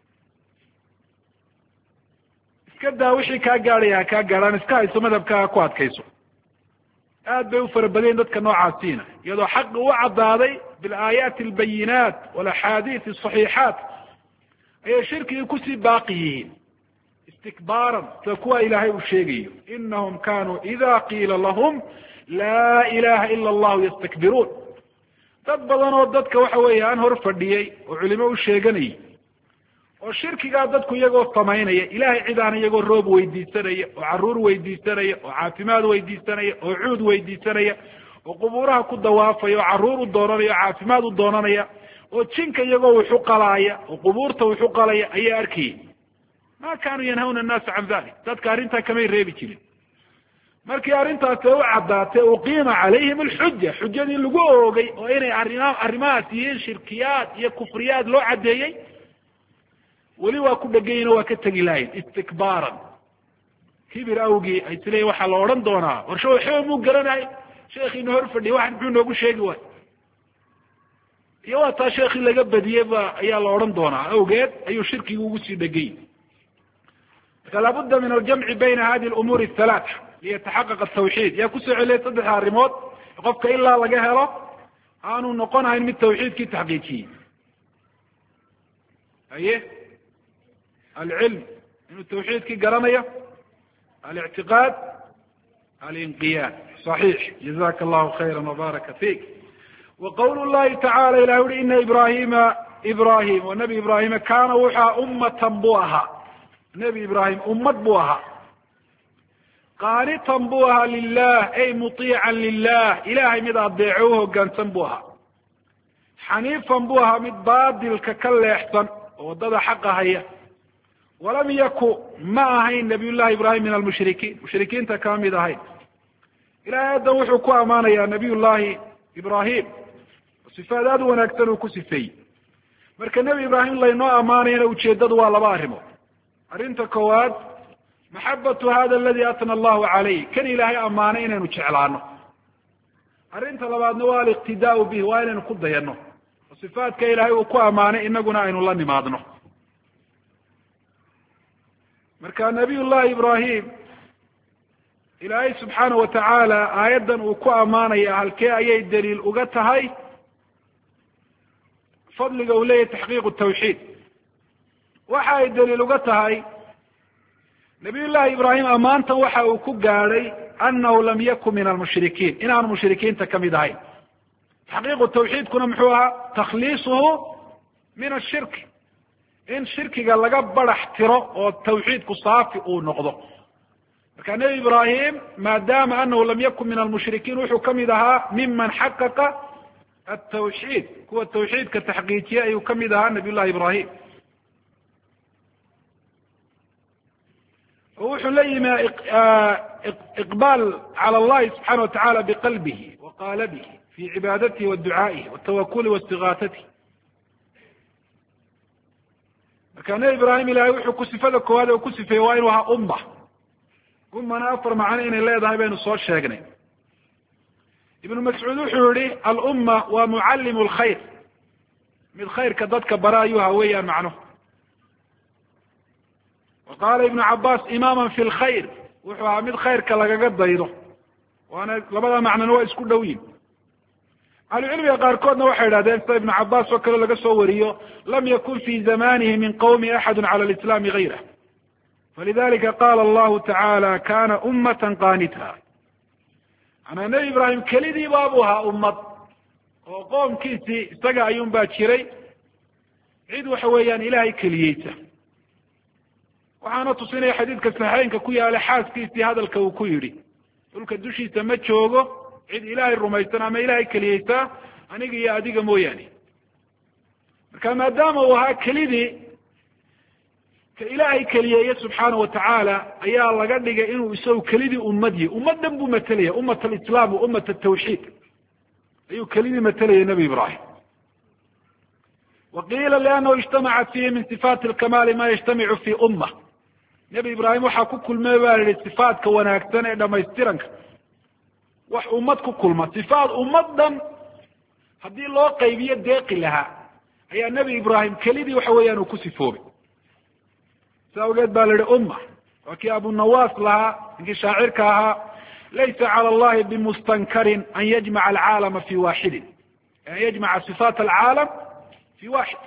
iska daa wixii kaa gaadhaya kaa gaadhaan iska hayso madhabkaaga ku adkayso. aad bay u fara badayen dadka noocaasiina iyadoo xaqi u caddaaday biاlaayaati albayinaat walaxaadiis asaxiixaat ayay shirkigii kusii baaqi yihiin istikbaaran sida kuwa ilaahay uu sheegayo inahum kanuu ida qiila lahum laa ilaha ila allahu yastakbiruun dad badan oo dadka waxa weeye aan hor fadhiyey oo culimo u sheeganayay oo shirkigaa dadku iyagoo samaynaya ilahay cid aan iyagoo roob weydiisanaya oo caruur weydiisanaya oo caafimaad weydiisanaya oo cuud weydiisanaya oo qubuuraha ku dawaafaya oo caruur u doonanaya oo caafimaad u doonanaya oo jinka iyagoo wuxu qalaaya oo qubuurta wuxu qalaya ayaa arkayay ma kaanuu yanhawna annaasa can dalik dadka arrintaa kamay reebi jirin markii arrintaasi u caddaatay uqiima calayhim alxuja xujadii lagu oogay oo inay arrimahaas yihiin shirkiyaad iyo kufriyaad loo caddeeyey weli waa ku dhegayin oo waa ka tegi lahayn istikbaaran kibir awgii ay isleeyiin waxaa la odhan doonaa warsha waxba muu garanay sheekhiina hor fadhiya waxan muxuu noogu sheegi waay iyo waa taa sheekii laga badiyey ba ayaa la odhan doonaa awgeed ayuu shirkigu ugu sii dhegay marka laabudda min aljamci bayna hadihi alumuuri athalaata liyataxaqaq atawxiid yaa kusoo celiyay saddexda arrimood qofka ilaa laga helo aanu noqonahayn mid tawxiidkii taxqiijiyey haye alcilm inuu tawxiidkii garanayo alictiqaad alinqiyaad صaxiix jazaka allahu khayra wabaraka fik waqawlu llahi tacala ilah uri ina ibrahim o nabi ibrahima kaana wuxua ummatan buu ahaa nebi ibraahim ummad buu ahaa qaanitan buu ahaa lilah ay muطiican lilah ilahay mid adeeco u hogaansan buu ahaa xaniifan buu ahaa mid baadilka ka leexsan oo waddada xaqa haya walam yaku ma ahayn nabiy llahi ibrahim min almushrikiin mushrikiinta kama mid ahayn ilahay haddan wuxuu ku ammaanayaa nabiy llahi ibrahim sifaad aada u wanaagsan uu ku sifeeyey marka nebi ibraahim laynoo ammaanayana ujeedadu waa laba arrimood arrinta koowaad maxabatu hada aladi atna allahu calayh kan ilaahay ammaanay inaynu jeclaano arrinta labaadna waa aliqtidaau bih waa inaynu ku dayanno oo sifaadka ilaahay uu ku ammaanay inaguna aynu la nimaadno marka nabiy llahi ibrahim ilaahay subxaana watacaala aayaddan uu ku ammaanaya halkee ayay daliil uga tahay fadliga uu leeyahy taxqiiqu tawxiid waxa ay daliil uga tahay nabiy llahi ibrahim ammaantan waxa uu ku gaadhay anahu lam yakun min almushrikiin inaanu mushrikiinta kamid ahayn taxqiiqu tawxiidkuna muxuu ahaa takhliisuhu min ashirk in shirkiga laga barax tiro oo tawxiidku saafi uu noqdo marka nebi ibrahim maadaama anahu lam yakun min almushrikiin wuxuu kamid ahaa miman xaqaqa atawxiid kuwa tawxiidka taxqiijiye ayuu kamid ahaa nabiy llahi ibrahim oo wuxuu la yimi iqbaal cala allahi subxaana watacala biqalbihi wa qaalabihi fi cibaadatihi wa ducaa'ihi watawakuli waistigaatatih marka nebi ibrahim ilahay wuxuu ku sifada koowaad oo ku sifeeyey waa inuu ahaa ummana afar macno inay leedahay baynu soo sheegnay ibnu mascuud wuxuu yihi alumma waa mucallimu lkhayr mid khayrka dadka bara ayuu ahaa weeyaan macnuhu wa qaala ibnu cabaas imaaman fi lkhayr wuxuu ahaa mid khayrka lagaga daydo waana labada macnona waa isku dhow yihin ahlucilmiga qaarkoodna waxay idhahdeen sida ibnu cabaas oo kale laga soo wariyo lam yakun fi zamanihi min qawmi axadu cala lislami gayrah falidalika qala allahu tacaala kana ummatan qaanita manaa nebi ibraahim kelidii baabuu ahaa ummad oo qoomkiisii isaga ayuun baa jiray cid waxa weeyaan ilaahay keliyeysa waxaana tusinaya xadiidka saxeynka ku yaala xaaskiisii hadalka uu ku yidhi dhulka dushiisa ma joogo cid ilaahay rumaysan ama ilaahay keliyeysa aniga iyo adiga mooyaane marka maadaama uu ahaa kelidii ka ilaahay keliyeeye subxaana watacaala ayaa laga dhigay inuu isagu kelidii ummad yahy ummaddan buu matelaya ummat alislaam wa ummat atawxiid ayuu kelidii matelaya nebi ibraahim wa qiila liannahu ijtamacat fiihi min sifaati alkamaali ma yajtamicu fi umma nebi ibraahim waxaa ku kulmay baa la yihi sifaadka wanaagsan ee dhamaystiranka wax ummad ku kulma sifaad ummaddan haddii loo qaybiyo deeqi lahaa ayaa nebi ibraahim kelidii waxa weeyaan uu ku sifoobay sa awgeed baa la yihi umma waa kii abunawaas lahaa ninkii shaacirka ahaa laysa cala allahi bimustankarin an yajmaca alcaalama fi waaxidin an yajmaca صifaat alcaalam fi waxid.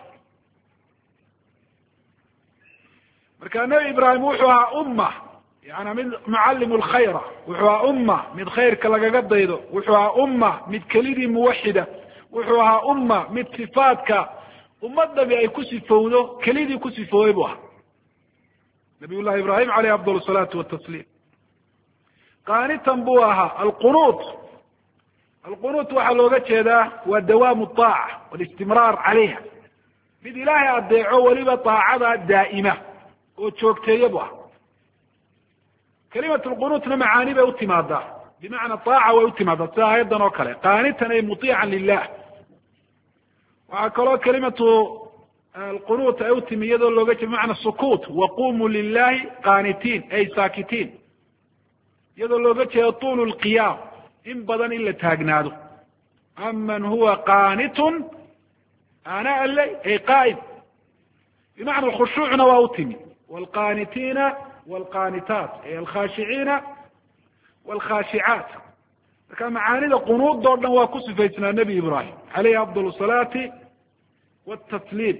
marka nebi ibraahim wuxuu ahaa umma yani mid mucallim lkhayra, wuxuu ahaa umma mid khayrka lagaga daydo, wuxuu ahaa umma mid kelidii muwaxida, wuxuu ahaa umma mid sifaadka ummaddabi ay ku sifowdo kelidii ku sifoowey buu ahaa nabiy llahi ibrahim aleyh afdal الsalaatu watasliim. qaanitan buu ahaa alqunuut. alqunuut waxaa looga jeedaa waa dawaamu طaaca walistimraar calayha, mid ilaahay adeeco weliba daacada daa'ima oo joogteeya bu ah. kalimat lqunuutna macaani bay utimaadaa, bimacna aaca way utimaadaa sida aayaddan oo kale, qaanitan ay muطiican lilah. waxaa kaloo kalimatu alqunuut ay utimi iyadoo looga jeeda bimacna sukuut, waqumuu lilahi qaanitiin ay saakitiin, iyadoo looga jeedo tuul lqiyaam, in badan in la taagnaado. aman huwa qaanitun ana aleyl ay qaa'im, bimacna khushuucna waa utimi, wlqaanitiina wlqaanitaat ay alkhaashiciina wlkhaashicaat. marka macaanida qunuud oo dhan waa ku sifaysnaa nebi ibraahim alayhi afdal الsalaati wاtasliim.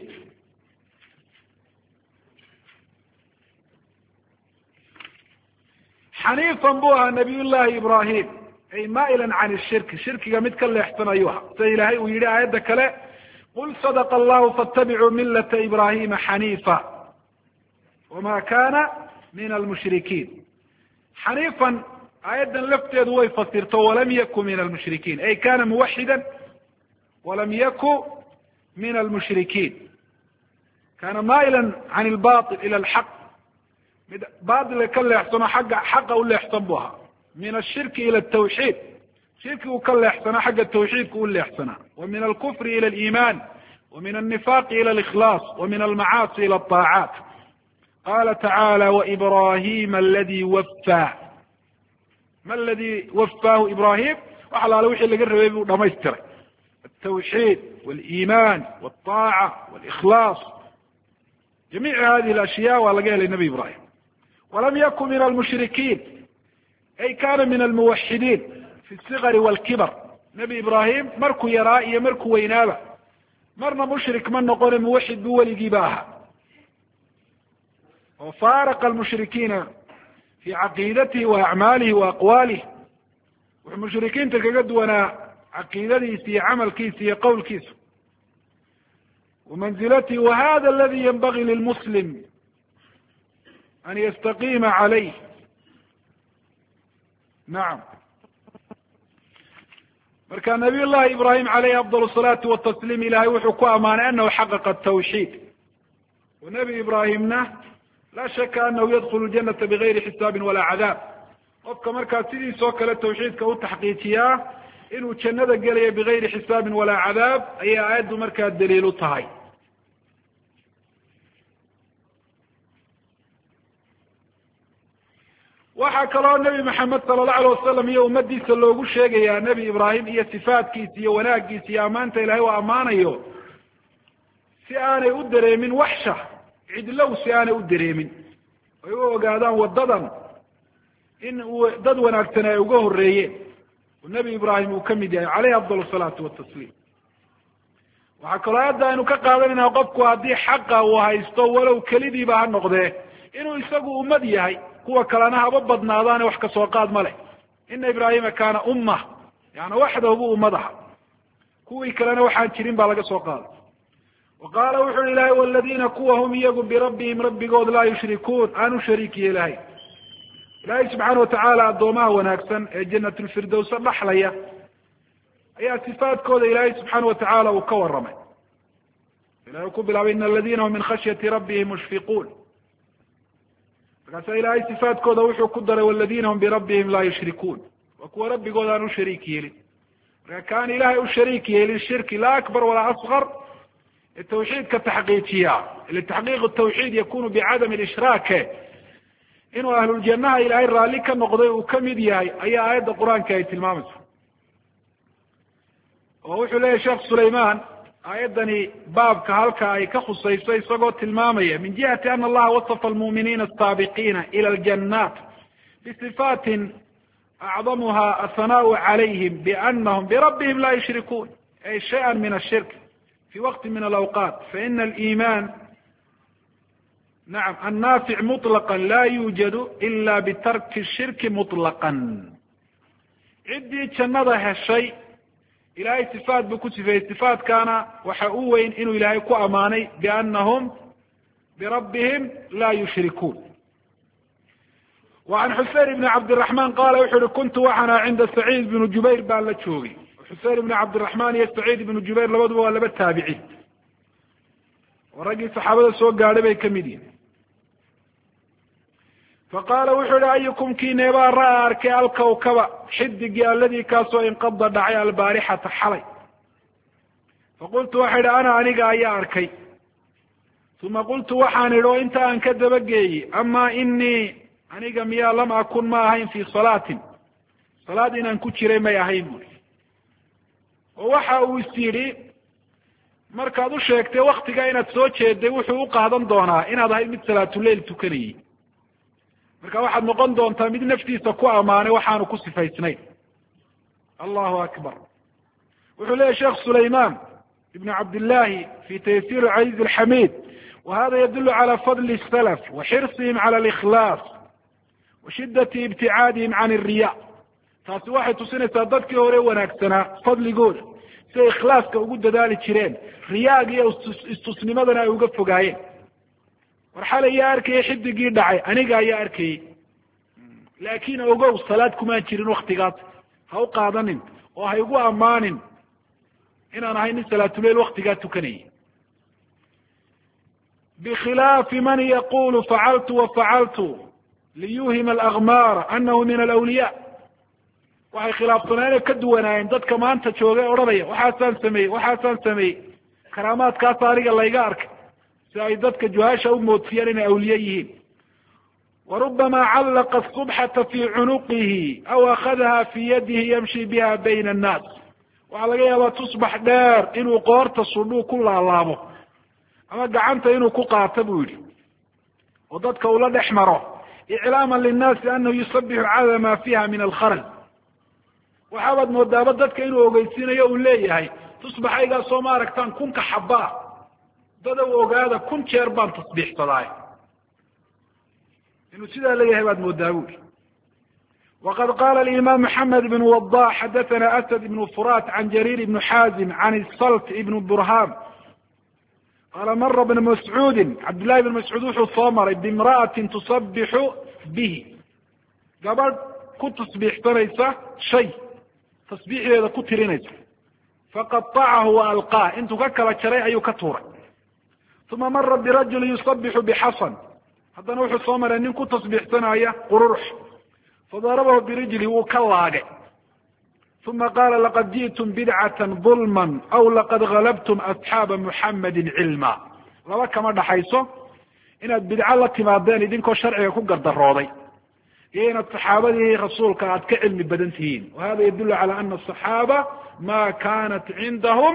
xaniifan buu ahaa nabiy llahi ibrahim ay maa'ilan can shirki, shirkiga mid ka leexsan ayuu ahaa, sida ilaahay uu yihi aayadda kale, qul sadqa allahu faاtabicuu milata ibrahima xaniifa wma kana min almushrikiin. xaniifan aayaddan lafteedu way fasirto walam yaku min almushrikiin ay kana muwaxida walam yaku min almushrikiin. kana maa'ilan can lbail ila alxaq, mid baila ka leexsano xagga xaqa u leexsan bu ahaa. min ashirki ila tawxiid, shirkigu ka leexsanaa xagga tawxiidka u leexsanaa. wa min alkufri ila aliiman, wa min alnifaaqi ila alikhlaas, wa min almacaasi ila alطaacaat. qala tacaalى wإbrahima aladi wafaa. ma aladi wafaahu ibrahim, wax alaale wixii laga rabay buu dhamaystiray, altawxiid wاliiman wاlطaaca wاlikhlaas, jamiic hadihi اlashya waa laga helay nebi ibrahim. walam yakun min almushrikiin ay kana min almuwaxidiin fi الsigari wاlkibar. nebi ibrahim markuu yaraa iyo markuu weynaaba marna mushrik ma noqone muwaxid buu weligiiba ahaa. وفارق المشhrikiina في caqiidatihi وأعmaalihi وأqwaalih, wuxuu mushrikiinta kaga duwanaa caqiidadiisa iyo camalkiisa iyo qowlkiisa. وmanزilatihi وhada اladي ynbغي lilmslim an ystaqima عalayh. nacam. marka nabiy llahi ibrahim alayh afضل الصalaaةi والtasliim ilahay wuxuu ku amaanay anahu xaqqa الtawxiid, wa nebi ibrahimna laa shaka anahu yadkulu ljanata bigayri xisaabin walaa cadaab. qofka markaa sidiisoo kale tawxiidka u taxqiijiyaa inuu jannada gelayo bigayri xisaabin walaa cadaab ayay aayaddu markaa daliil u tahay. waxaa kaloo nebi maxamed sala allahu alayh wasalam iyo ummadiisa loogu sheegayaa nebi ibraahim iyo sifaatkiisa iyo wanaagiisa iyo ammaanta ilahay waa ammaanayo si aanay u dareemin waxsha, cidlow si aanay u dareemin, ay u ogaadaan waddadan in dad wanaagsan ay uga horeeyeen oo nebi ibraahim uu ka mid yahay caleyhi afdal الsalaatu watasliim. waxaa kaloo aayadda aynu ka qaadanayna qofku haddii xaqa uu haysto walow kelidiiba ha noqdee inuu isagu ummad yahay, kuwa kalena haba badnaadaane wax kasoo qaad ma leh. ina ibraahima kana umma, yani waxdahu buu ummad aha, kuwii kalena waxaan jirin baa laga soo qaaday. وqاla wuxu hi ilahay wاladina kuwa hum iyagu birabbihim rabbigood laa yushrikuun aan u shariik yeelahayn. ilahay subxaana watacaala addoomaha wanaagsan ee janat lfirdowsa dhaxlaya ayaa sifaadkooda ilaahay subxaana watacaala uu ka waramay. ilahay uu ku bilaabay in aladina hum min khashyati rabbihim mushfiquun. markaasa ilaahay sifaadkooda wuxuu ku daray wاladina hum birabbihim laa yushrikuun, waa kuwa rabbigood aan u shariik yeelin. marka kaan ilahay u shariik yeelin shirki laa akbar walaa asqar tawxiidka taxqiijiya ila taxqiiq tawxiid yakunu bicadam lishraake, inuu ahluljanaha ilaahay raalli ka noqday uu kamid yahay ayaa aayadda qur-aanka ay tilmaamaysa. oo wuxuu leeyahy sheekh sulayman aayaddani baabka halka ay ka khusayso isagoo tilmaamaya min jihati ana allaha wasafa almu'miniina asaabiqiina ila aljanat bisifaatin acdamuha athanaau calayhim bianahum birabbihim laa yushrikuun. ay shayئa min الshirk fi waqti min alawqat faina aliman nacam annaafic muطlaqa la yuujadu ila bitarki shirki muطlaqa ciddii jannada heshay ilahay sifaat buu ku sifeeyey sifaatkaana waxa u weyn inuu ilaahay ku amaanay bianahum birabbihim la yushrikuun وعn xuseyn بn cabdالرaحman qala wuxu uhi kuntu waxaana cinda سacيid بn jubayr baan la joogay xuseyn بn cabdالرaحman iyo سacيid بn jubayr labaduba waa laba taabiciin oo raggii saxaabada soo gaadhay bay kamid yihin faqala wuxuu ihi ayukum kineebaa ra'aa arkay alkawkaba xidigii aladii kaasoo inqada dhacay albaarixata xalay faqultu waxa idhi ana aniga ayaa arkay uma qultu waxaan idhi oo inta aan ka dabageeyey ama inii aniga miyaa lam akun ma ahayn fi salaatin salaad inaan ku jiray may ahayn buri oo waxa uu is yidhi markaad u sheegtay waktiga inaad soo jeeday wuxuu u qaadan doonaa inaad ahayd mid salaatuleil tukanayey marka waxaad noqon doontaa mid naftiisa ku amaanay waxaanu ku sifaysnayn allahu akbar wuxuu leyahy sheekh sulayman ibn cabdillahi fi taysir caziz alxamid wa hada yadulu cala fadli salaf wa xirsihim cala alikhlaas wa shidati ibticaadihim can alriya taasi waxay tusinaysaa dadkii hore wanaagsanaa fadligooda siay ikhlaaska ugu dadaali jireen riyaaga iyo istusnimadana ay uga fogaayeen war xalay yaa arkayay xidigii dhacay aniga ayaa arkayey laakin ogow salaad kumaan jirin waktigaas ha u qaadanin oo ha igu ammaanin inaan ahay nin salaatuleil waktigaa tukanayay bikhilaafi man yaqulu facaltu wafacaltu liyuhima alakmaara anahu min alawliya waxay khilaafsanaayeen oo ka duwanaayeen dadka maanta joogay odhanaya waxaasaan sameeyey waxaasaan sameeyey karaamaadkaasa aniga layga arkay si ay dadka juhaasha u moodsiiyaan inay awliye yihiin warubama callaqa asubxata fi cunuqihi aw akhadaha fi yadihi yamshi biha bayna annaas waxaa laga yaabaa tusbax dheer inuu qoorta sudhuu ku laalaabo ama gacanta inuu ku qaato buu yihi oo dadka ula dhex maro iclaama linnaasi anahu yusabixu cadada ma fiha min alkharl waxaabaad moodaaba dadka inuu ogeysiinayo uu leeyahay tusbaxaygaa soo ma aragtaan kunka xabaa dada u ogaada 1000 jeer baan tasbiixsadaay inuu sidaa leeyahay baad moodaa buri waqad qala alimaam maxamed ibn wadax xadathana asad ibn furat can jarir ibn xazim can salt ibn burham qala mara bn mascuudin cabdillahi ibn mascuud wuxuu soo maray bimra'atin tusabixu bihi gabadh ku tasbiixsanaysa shay tasbiixdeeda ku tirinaysa faqaطacahu wa alqaah intuu ka kala jaray ayuu ka tuuray uma mara birajuli yusabixu bixasan haddana wuxuu soo maray nin ku tasbiixsanaya qururux fadarabahu birijli wuu ka laagay uma qaala laqad ji'tum bidcata dulma aw laqad galabtum asxaaba muxamadi cilma laba kama dhaxayso inaad bidco la timaadeen idinkoo sharciga ku gardarooday iyo inaad saxaabadii rasuulka aad ka cilmi badan tihiin wahada yadulu cala ana asaxaaba ma kanat cindahum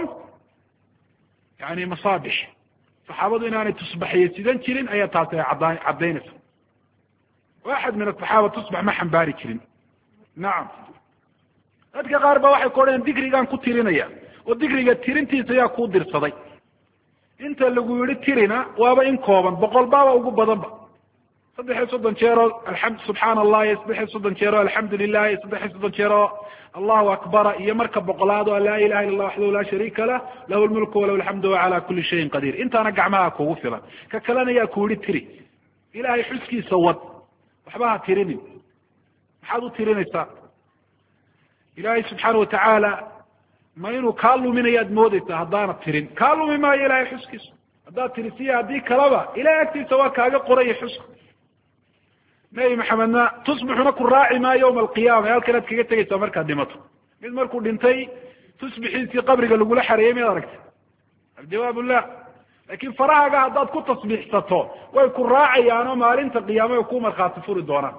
yani masaabix saxaabadu inaanay tusbaxiye sidan jirin ayaa taasi ay caddaynaysa waxad min asaxaaba tusbax ma xambaari jirin nacam dadka qaar ba waxay ku odheen digrigaan ku tirinaya oo digriga tirintiisa ayaa kuu dirsaday inta lagu yihi tirina waaba in kooban 100 baaba ugu badanba 3 jeeroo subxaana allah iyo 3 jeeroo alxamdu lilah iyo 3 jeeroo allahu akbara iyo marka 100aad oo laa ilaha illa allah waxdahu laa shariika lah lahu lmulku walahu alxamdu wacala kuli shayin qadiir intaana gacmaha kugu filan ka kalena yaa ku yihi tiri ilahay xuskiisa wad waxba ha tirinin maxaad u tirinaysaa ilahay subxaana watacaala ma inuu kaa luminayaad moodeysaa haddaanad tirin kaa lumi maayo ilahay xuskiisa haddaad tirisiya haddii kaleba ilahay agtiisa waa kaaga qoraya xuska nebi maxamedna tusbixuna ku raaci maayo yawma alqiyaama halkanaad kaga tegaysaa markaad dhimato mid markuu dhintay tusbixiisii qabriga lagula xareeyey miyaad aragtay aljawaab la laakin farahaaga haddaad ku tasbiixsato way ku raacayaan oo maalinta qiyaama ay ku markhaati furi doonaan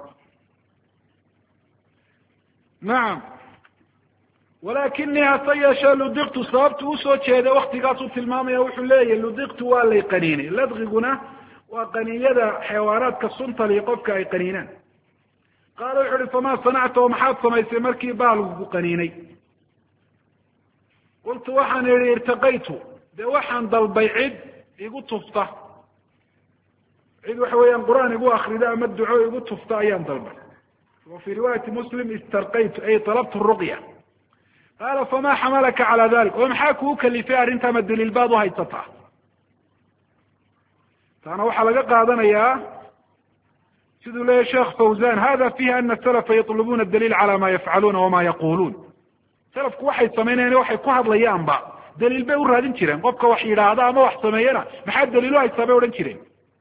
nacam walakinii hase yeeshee ludiqtu sababtu usoo jeeday waktigaasuu tilmaamaya wuxuu leeyahy ludiqtu waa lay qaniinay ladqiguna waa qaniinyada xayawaanaadka suntali qofka ay qaniinaan qaala wuxu uhi famaa sanacta oo maxaad samaysay markii baalgu qaniinay qultu waxaan idhi irtaqaytu dee waxaan dalbay cid igu tufta, cid waxa weeyaan qur'aan igu akrida ama duco igu tufta ayaan dalbay. wa fii riwaayati muslim istarqaytu ay talabtu ruqya. qaala fama xamalaka cala dalik, oo maxaa kugu kalifay arrintaa, ma daliil baad uhaysataa? taana waxaa laga qaadanayaa siduu leeyahy sheekh fawzan, hada fiihi ana salafa yatlubuna daliil cala ma yafcaluuna wama yaquluun. salafku waxay samaynayan waxay ku hadlayaanba daliil bay u raadin jireen. qofka wax yidhaahda ama wax sameeyana maxaa daliil u haysaa bay odhan jireen.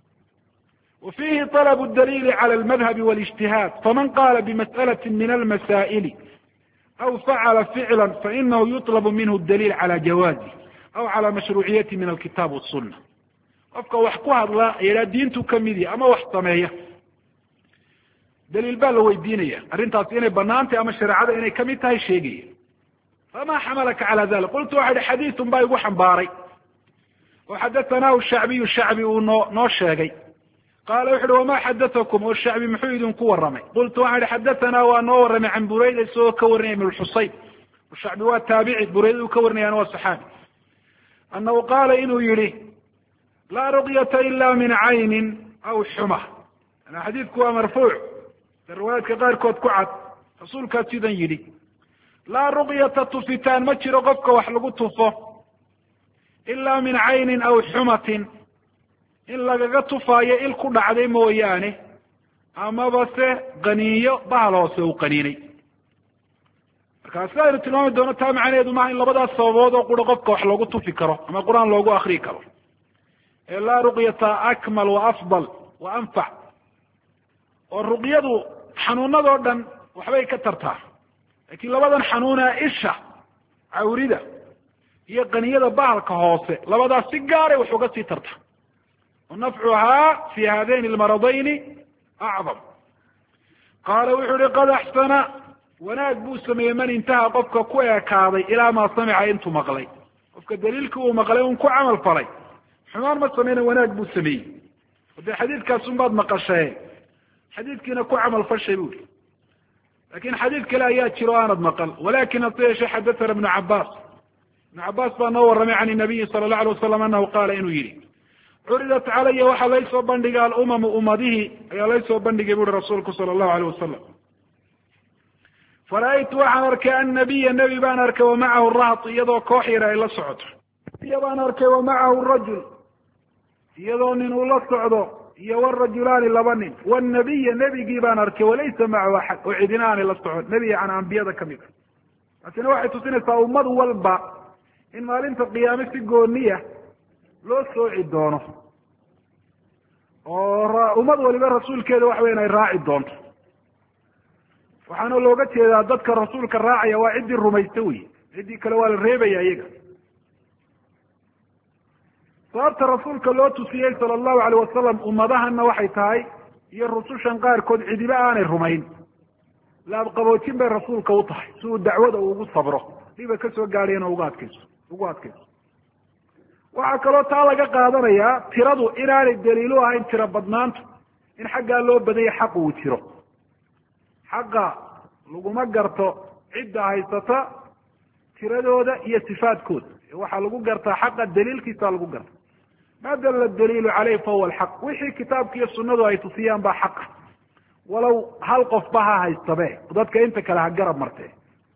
wa fiihi طalb اdaliili cala almadhabi waاlijtihaad, faman qala bimas'alati min almasaa'ili aw facala ficla fainahu yuطlabu minhu daliil cala jawaazi aw cala mashruuciyati min alkitaab waالsuna. qofka wax ku hadla yidhaha diintu kamid yahi ama wax sameeya, daliil baa la weydiinaya arrintaas inay banaantay ama shareecada inay kamid tahay sheegaya. fama xamalaka cala dalik, qultu waxa ihi xadiiun baa igu xambaaray oo xadathanahu shacbiyu, shacbi uu noo sheegay. qaala wuxu uhi wama xadatakum, oo shacbi muxuu idinku warramay? qultu waxaan ihi xadathana waa noo warramay can burayda isagoo ka warinaya ibn xusayn. shacbi waa taabici, burayda uu ka warinayana waa saxaabi. annahu qaala inuu yihi laa ruqyata ila min caynin aw xuma. xadiidku waa marfuuc, riwaayaadka qaarkood ku cad, rasuulkaa sidan yidhi. laa ruqyata tufitaan ma jiro qofka wax lagu tufo ila min caynin aw xumatin, in lagaga tufaayo il ku dhacday mooyaane, amaba se qaniinyo bahal hoose uu qaniinay. markaa sida aynu tilmaami doono taa macnaheedu maaha in labadaas sababood oo qura qofka wax loogu tufi karo ama qur-aan loogu akriyi karo. ee laa ruqyata akmal wa afdal wa anfac, oo ruqyadu xanuunadoo dhan waxbay ka tartaa, laakiin labadan xanuuna isha, cawrida iyo qaniyada bahalka hoose, labadaas si gaaray wax uga sii tarta. wanafcuhaa fi haadayni almaradayni acdam. qaala wuxuu ihi qad axsana, wanaag buu sameeyey man intaha qofka ku ekaaday ilaa maa samica intuu maqlay. qofka daliilkii uu maqlay un ku camal falay, xumaan ma sameyna, wanaag buu sameeyey. dee xadiidkaas un baad maqashee, xadiidkiina ku camal fashay bu i. lakin xadiid kale ayaa jiro o aanad maqal. walakin hase yeeshee xadathana ibnu cabaas, ibnu cabaas baa noo warramay can inabiyi sala allahu alay wasalam anahu qaala inuu yihi curidat calaya waxaa laysoo bandhigay alumamu, ummadihi ayaa laysoo bandhigay bu uhi rasuulku sala allahu alayh wasalam. fara-aytu waxaan arkay annabiya, nebi baan arkay, wa macahu rahat, iyadoo koox yar ay la socoto. iya baan arkay wa macahu rajul, iyadoo nin uu la socdo, iyo warajulaani laba nin. wanabiya, nebigii baan arkay, walaysa macahu axad, oo cidina aanay la socon, nebi can ambiyada kamid a. taasina waxay tusinaysaa ummad walba in maalinta qiyaame si gooniya loo sooci doono, oo ummad waliba rasuulkeeda waxa weyan ay raaci doonto. waxaana looga jeedaa dadka rasuulka raacaya waa ciddii rumaysta wey, ciddii kale waa la reebaya iyaga. sababta rasuulka loo tusiyey sala allahu alayh wasalam ummadahana waxay tahay, iyo rusushan qaarkood cidiba aanay rumayn, laabqaboojin bay rasuulka u tahay, si uu dacwada ugu sabro, dhiba ka soo gaadhayna ugu adkayso. waxaa kaloo taa laga qaadanayaa tiradu inaanay daliilu ahayn tiro badnaantu, in xaggaa loo badanya xaq uu jiro. xaqa laguma garto cidda haysata tiradooda iyo sifaadkooda, waxaa lagu gartaa xaqa daliilkiisa lagu garta. ma dalla daliilu caleyh fahuwa alxaq, wixii kitaabka iyo sunadu ay tusiyaan baa xaqa, walow hal qofba ha haystabe, dadka inta kale ha garab martee.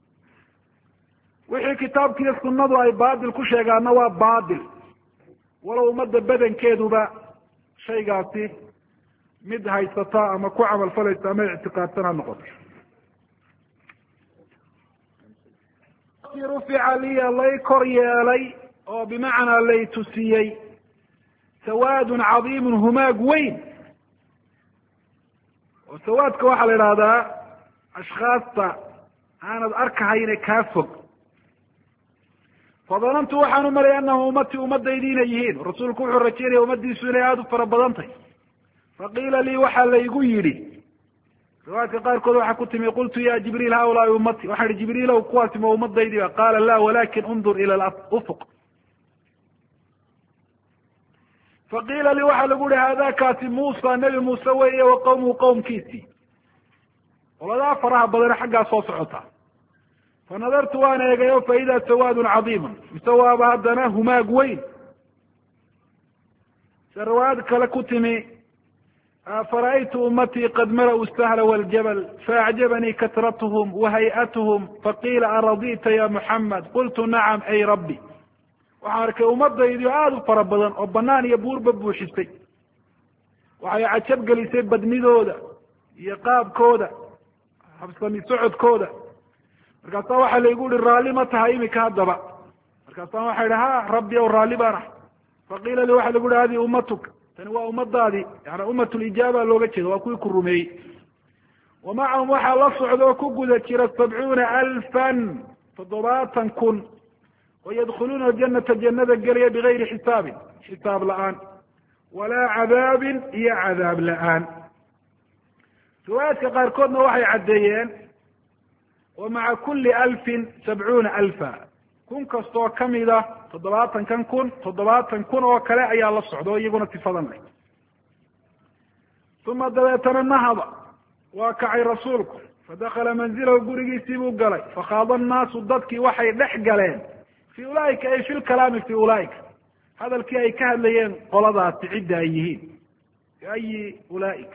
wixii kitaabka iyo sunadu ay baatil ku sheegaanna waa baatil, walow ummadda badankeeduba shaygaasi mid haysata ama ku camal falaysa ama ictiqaadsan ha noqoto. rufica liya lay kor yeelay, oo bimacnaa lay tusiyey, sawaadun cadiimun, humaag weyn. oo sawaadka waxaa la idhahdaa ashkhaasta aanad arkahayne kaa fog. fadanantu waxaan u malay anahu ummatii ummadaydi inay yihiin, rasuulku wuxuu rajeynaya ummadiisu inay aada u fara badan tahay. faqiila lii waxaa laygu yidhi, riwaayadka qaarkood waxaa ku timi qultu ya jibriil haulaai ummati, waxaan ihi jibriilow kuwaasi ma ummadaydiba? qaala la, walakin undur ila ufuq. faqiila lii waxaa lagu yihi haadakaasi muusa, nebi muuse weeye, wa qawmuhu qowmkiisii, qoladaa faraha badane xaggaa soo socota. fanadartu waan eegayo faida sawaadun cadiima mise waaba haddana humaag weyn se riwaayad kale ku timi fara'aytu ummatii qad mala'u sahla waljabal faacjabanii katratuhum wahay'atuhum faqiila aradiita ya muxamed qultu nacam ay rabbi waxaan arkay ummadaydi oo aada u fara badan oo banaan iyo buurba buuxisay waxay cajab gelisay badnidooda iyo qaabkooda habsami socodkooda markaasaa waxaa laygu yihi raalli ma tahay imika haddaba markaasaan waxaa idhi ha rabbi ow raalli baan ah faqiila li waxa lagu yihi hadihi ummatuka tani waa ummadaadii yani ummat lijaaba looga jeeda waa kuwii ku rumeeyey wa macahum waxaa la socda oo ku guda jira 70,000 70000 oo yadkhuluuna janata jannada gelaya bigayri xisaabin xisaab la-aan walaa cadaabin iyo cadaab la-aan riwaayaadka qaarkoodna waxay caddeeyeen wa maca kuli 1070,000 kun kastoo kamida 70,000 kun 70,000 oo kale ayaa la socda oo iyaguna sifadan leh uma dabeetana nahada waa kacay rasuulku fadakala manzilahu gurigiisii buu galay fakhaada annaasu dadkii waxay dhex galeen fi ulaaika ay fi lkalaami fi ulaaika hadalkii ay ka hadlayeen qoladaasi cidda ay yihiin fi ayi ulaaika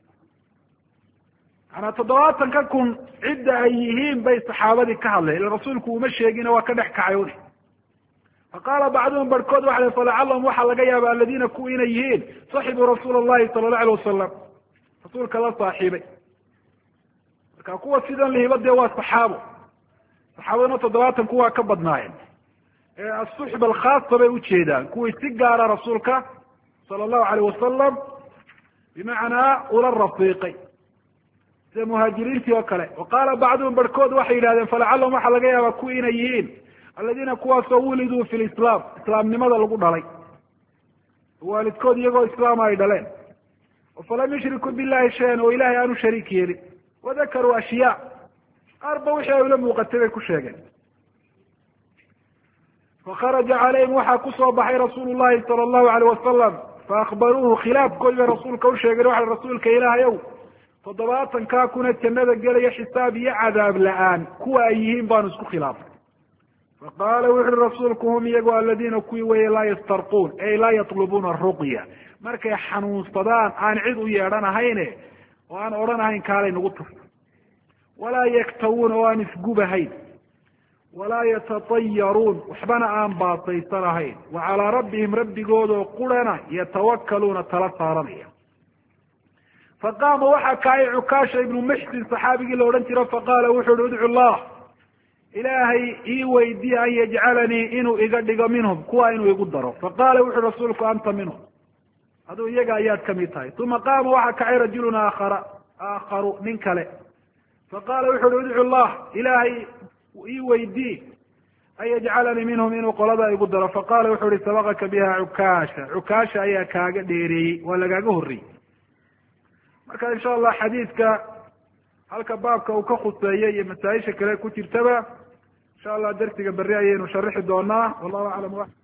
manaa 70,000 kun cidda ay yihiin bay saxaabadii ka hadleen ila rasuulku uma sheegin waa ka dhex kacay un faqaala bacduhum barhkood waxa falacalahum waxaa laga yaaba aladiina kuwa inay yihiin saxibuu rasuula allahi sala allahu alayh wasalam rasuulka la saaxiibay marka kuwa sidan lihiba dee waa saxaabo saxaabaduna 70,000 waa ka badnaayeen asuxba alkhaasa bay ujeedaan kuwii si gaara rasuulka sala allahu alayh wasalam bimacnaa ula rafiiqay sida muhaajiriintii oo kale wa qaala bacduhum barhkood waxay yidhahdeen falacalahum waxaa laga yaabaa kuwa inay yihiin aladiina kuwaasoo wuliduu fi lislaam islaamnimada lagu dhalay waalidkood iyagoo islaama ay dhaleen falam yushrikuu billahi shayan oo ilahay aanu shariik yeelin wadakaruu ashyaa qaarba wixii ay ula muuqatay bay ku sheegeen fakharaja calayhim waxaa kusoo baxay rasuulu llahi sala allahu alayh wasalam faakbaruuhu khilaafkoodi bay rasuulka usheegeen waxa rasuulka ilaahay ow 70,000 kuna jannada gelaya xisaab iyo cadaab la-aan kuwa ay yihiin baanu isku khilaafay faqaala wuxu uhi rasuulku hum iyagu aladiina kuwii weye laa yastarquun ay laa yatlubuuna ruqya markay xanuunsadaan aan cid u yeedhanahayne oo aan odhanahayn kaalay nagu tufta walaa yaktawuuna oo aan isgubahayn walaa yatatayaruun waxbana aan baasaysanahayn wa calaa rabbihim rabbigoodoo qurana yatawakkaluuna tala saaranaya faqaama waxaa kacay cukaasha ibnu muxsin saxaabigii la odhan jiro faqaala wuxu uhi udcu llah ilaahay ii weydiye an yajcalanii inuu iga dhigo minhum kuwa inuu igu daro faqaala wuxu rasuulku anta minhum aduu iyaga ayaad kamid tahay uma qaama waxaa kacay rajulun aakharu nin kale faqaala wuxu uhi udcu llah ilaahay ii weydii an yajcalanii minhum inuu qolada igu daro faqaala wuxu uhi sabaqaka biha cukaasha ayaa kaaga dheereeyey waa lagaaga horreeyey marka insha allah xadiidka halka baabka uu ka khuseeyey iyo masaa-isha kale ku jirtaba insha allah darsiga berri ayaynu sharixi doonaa wallahu aclam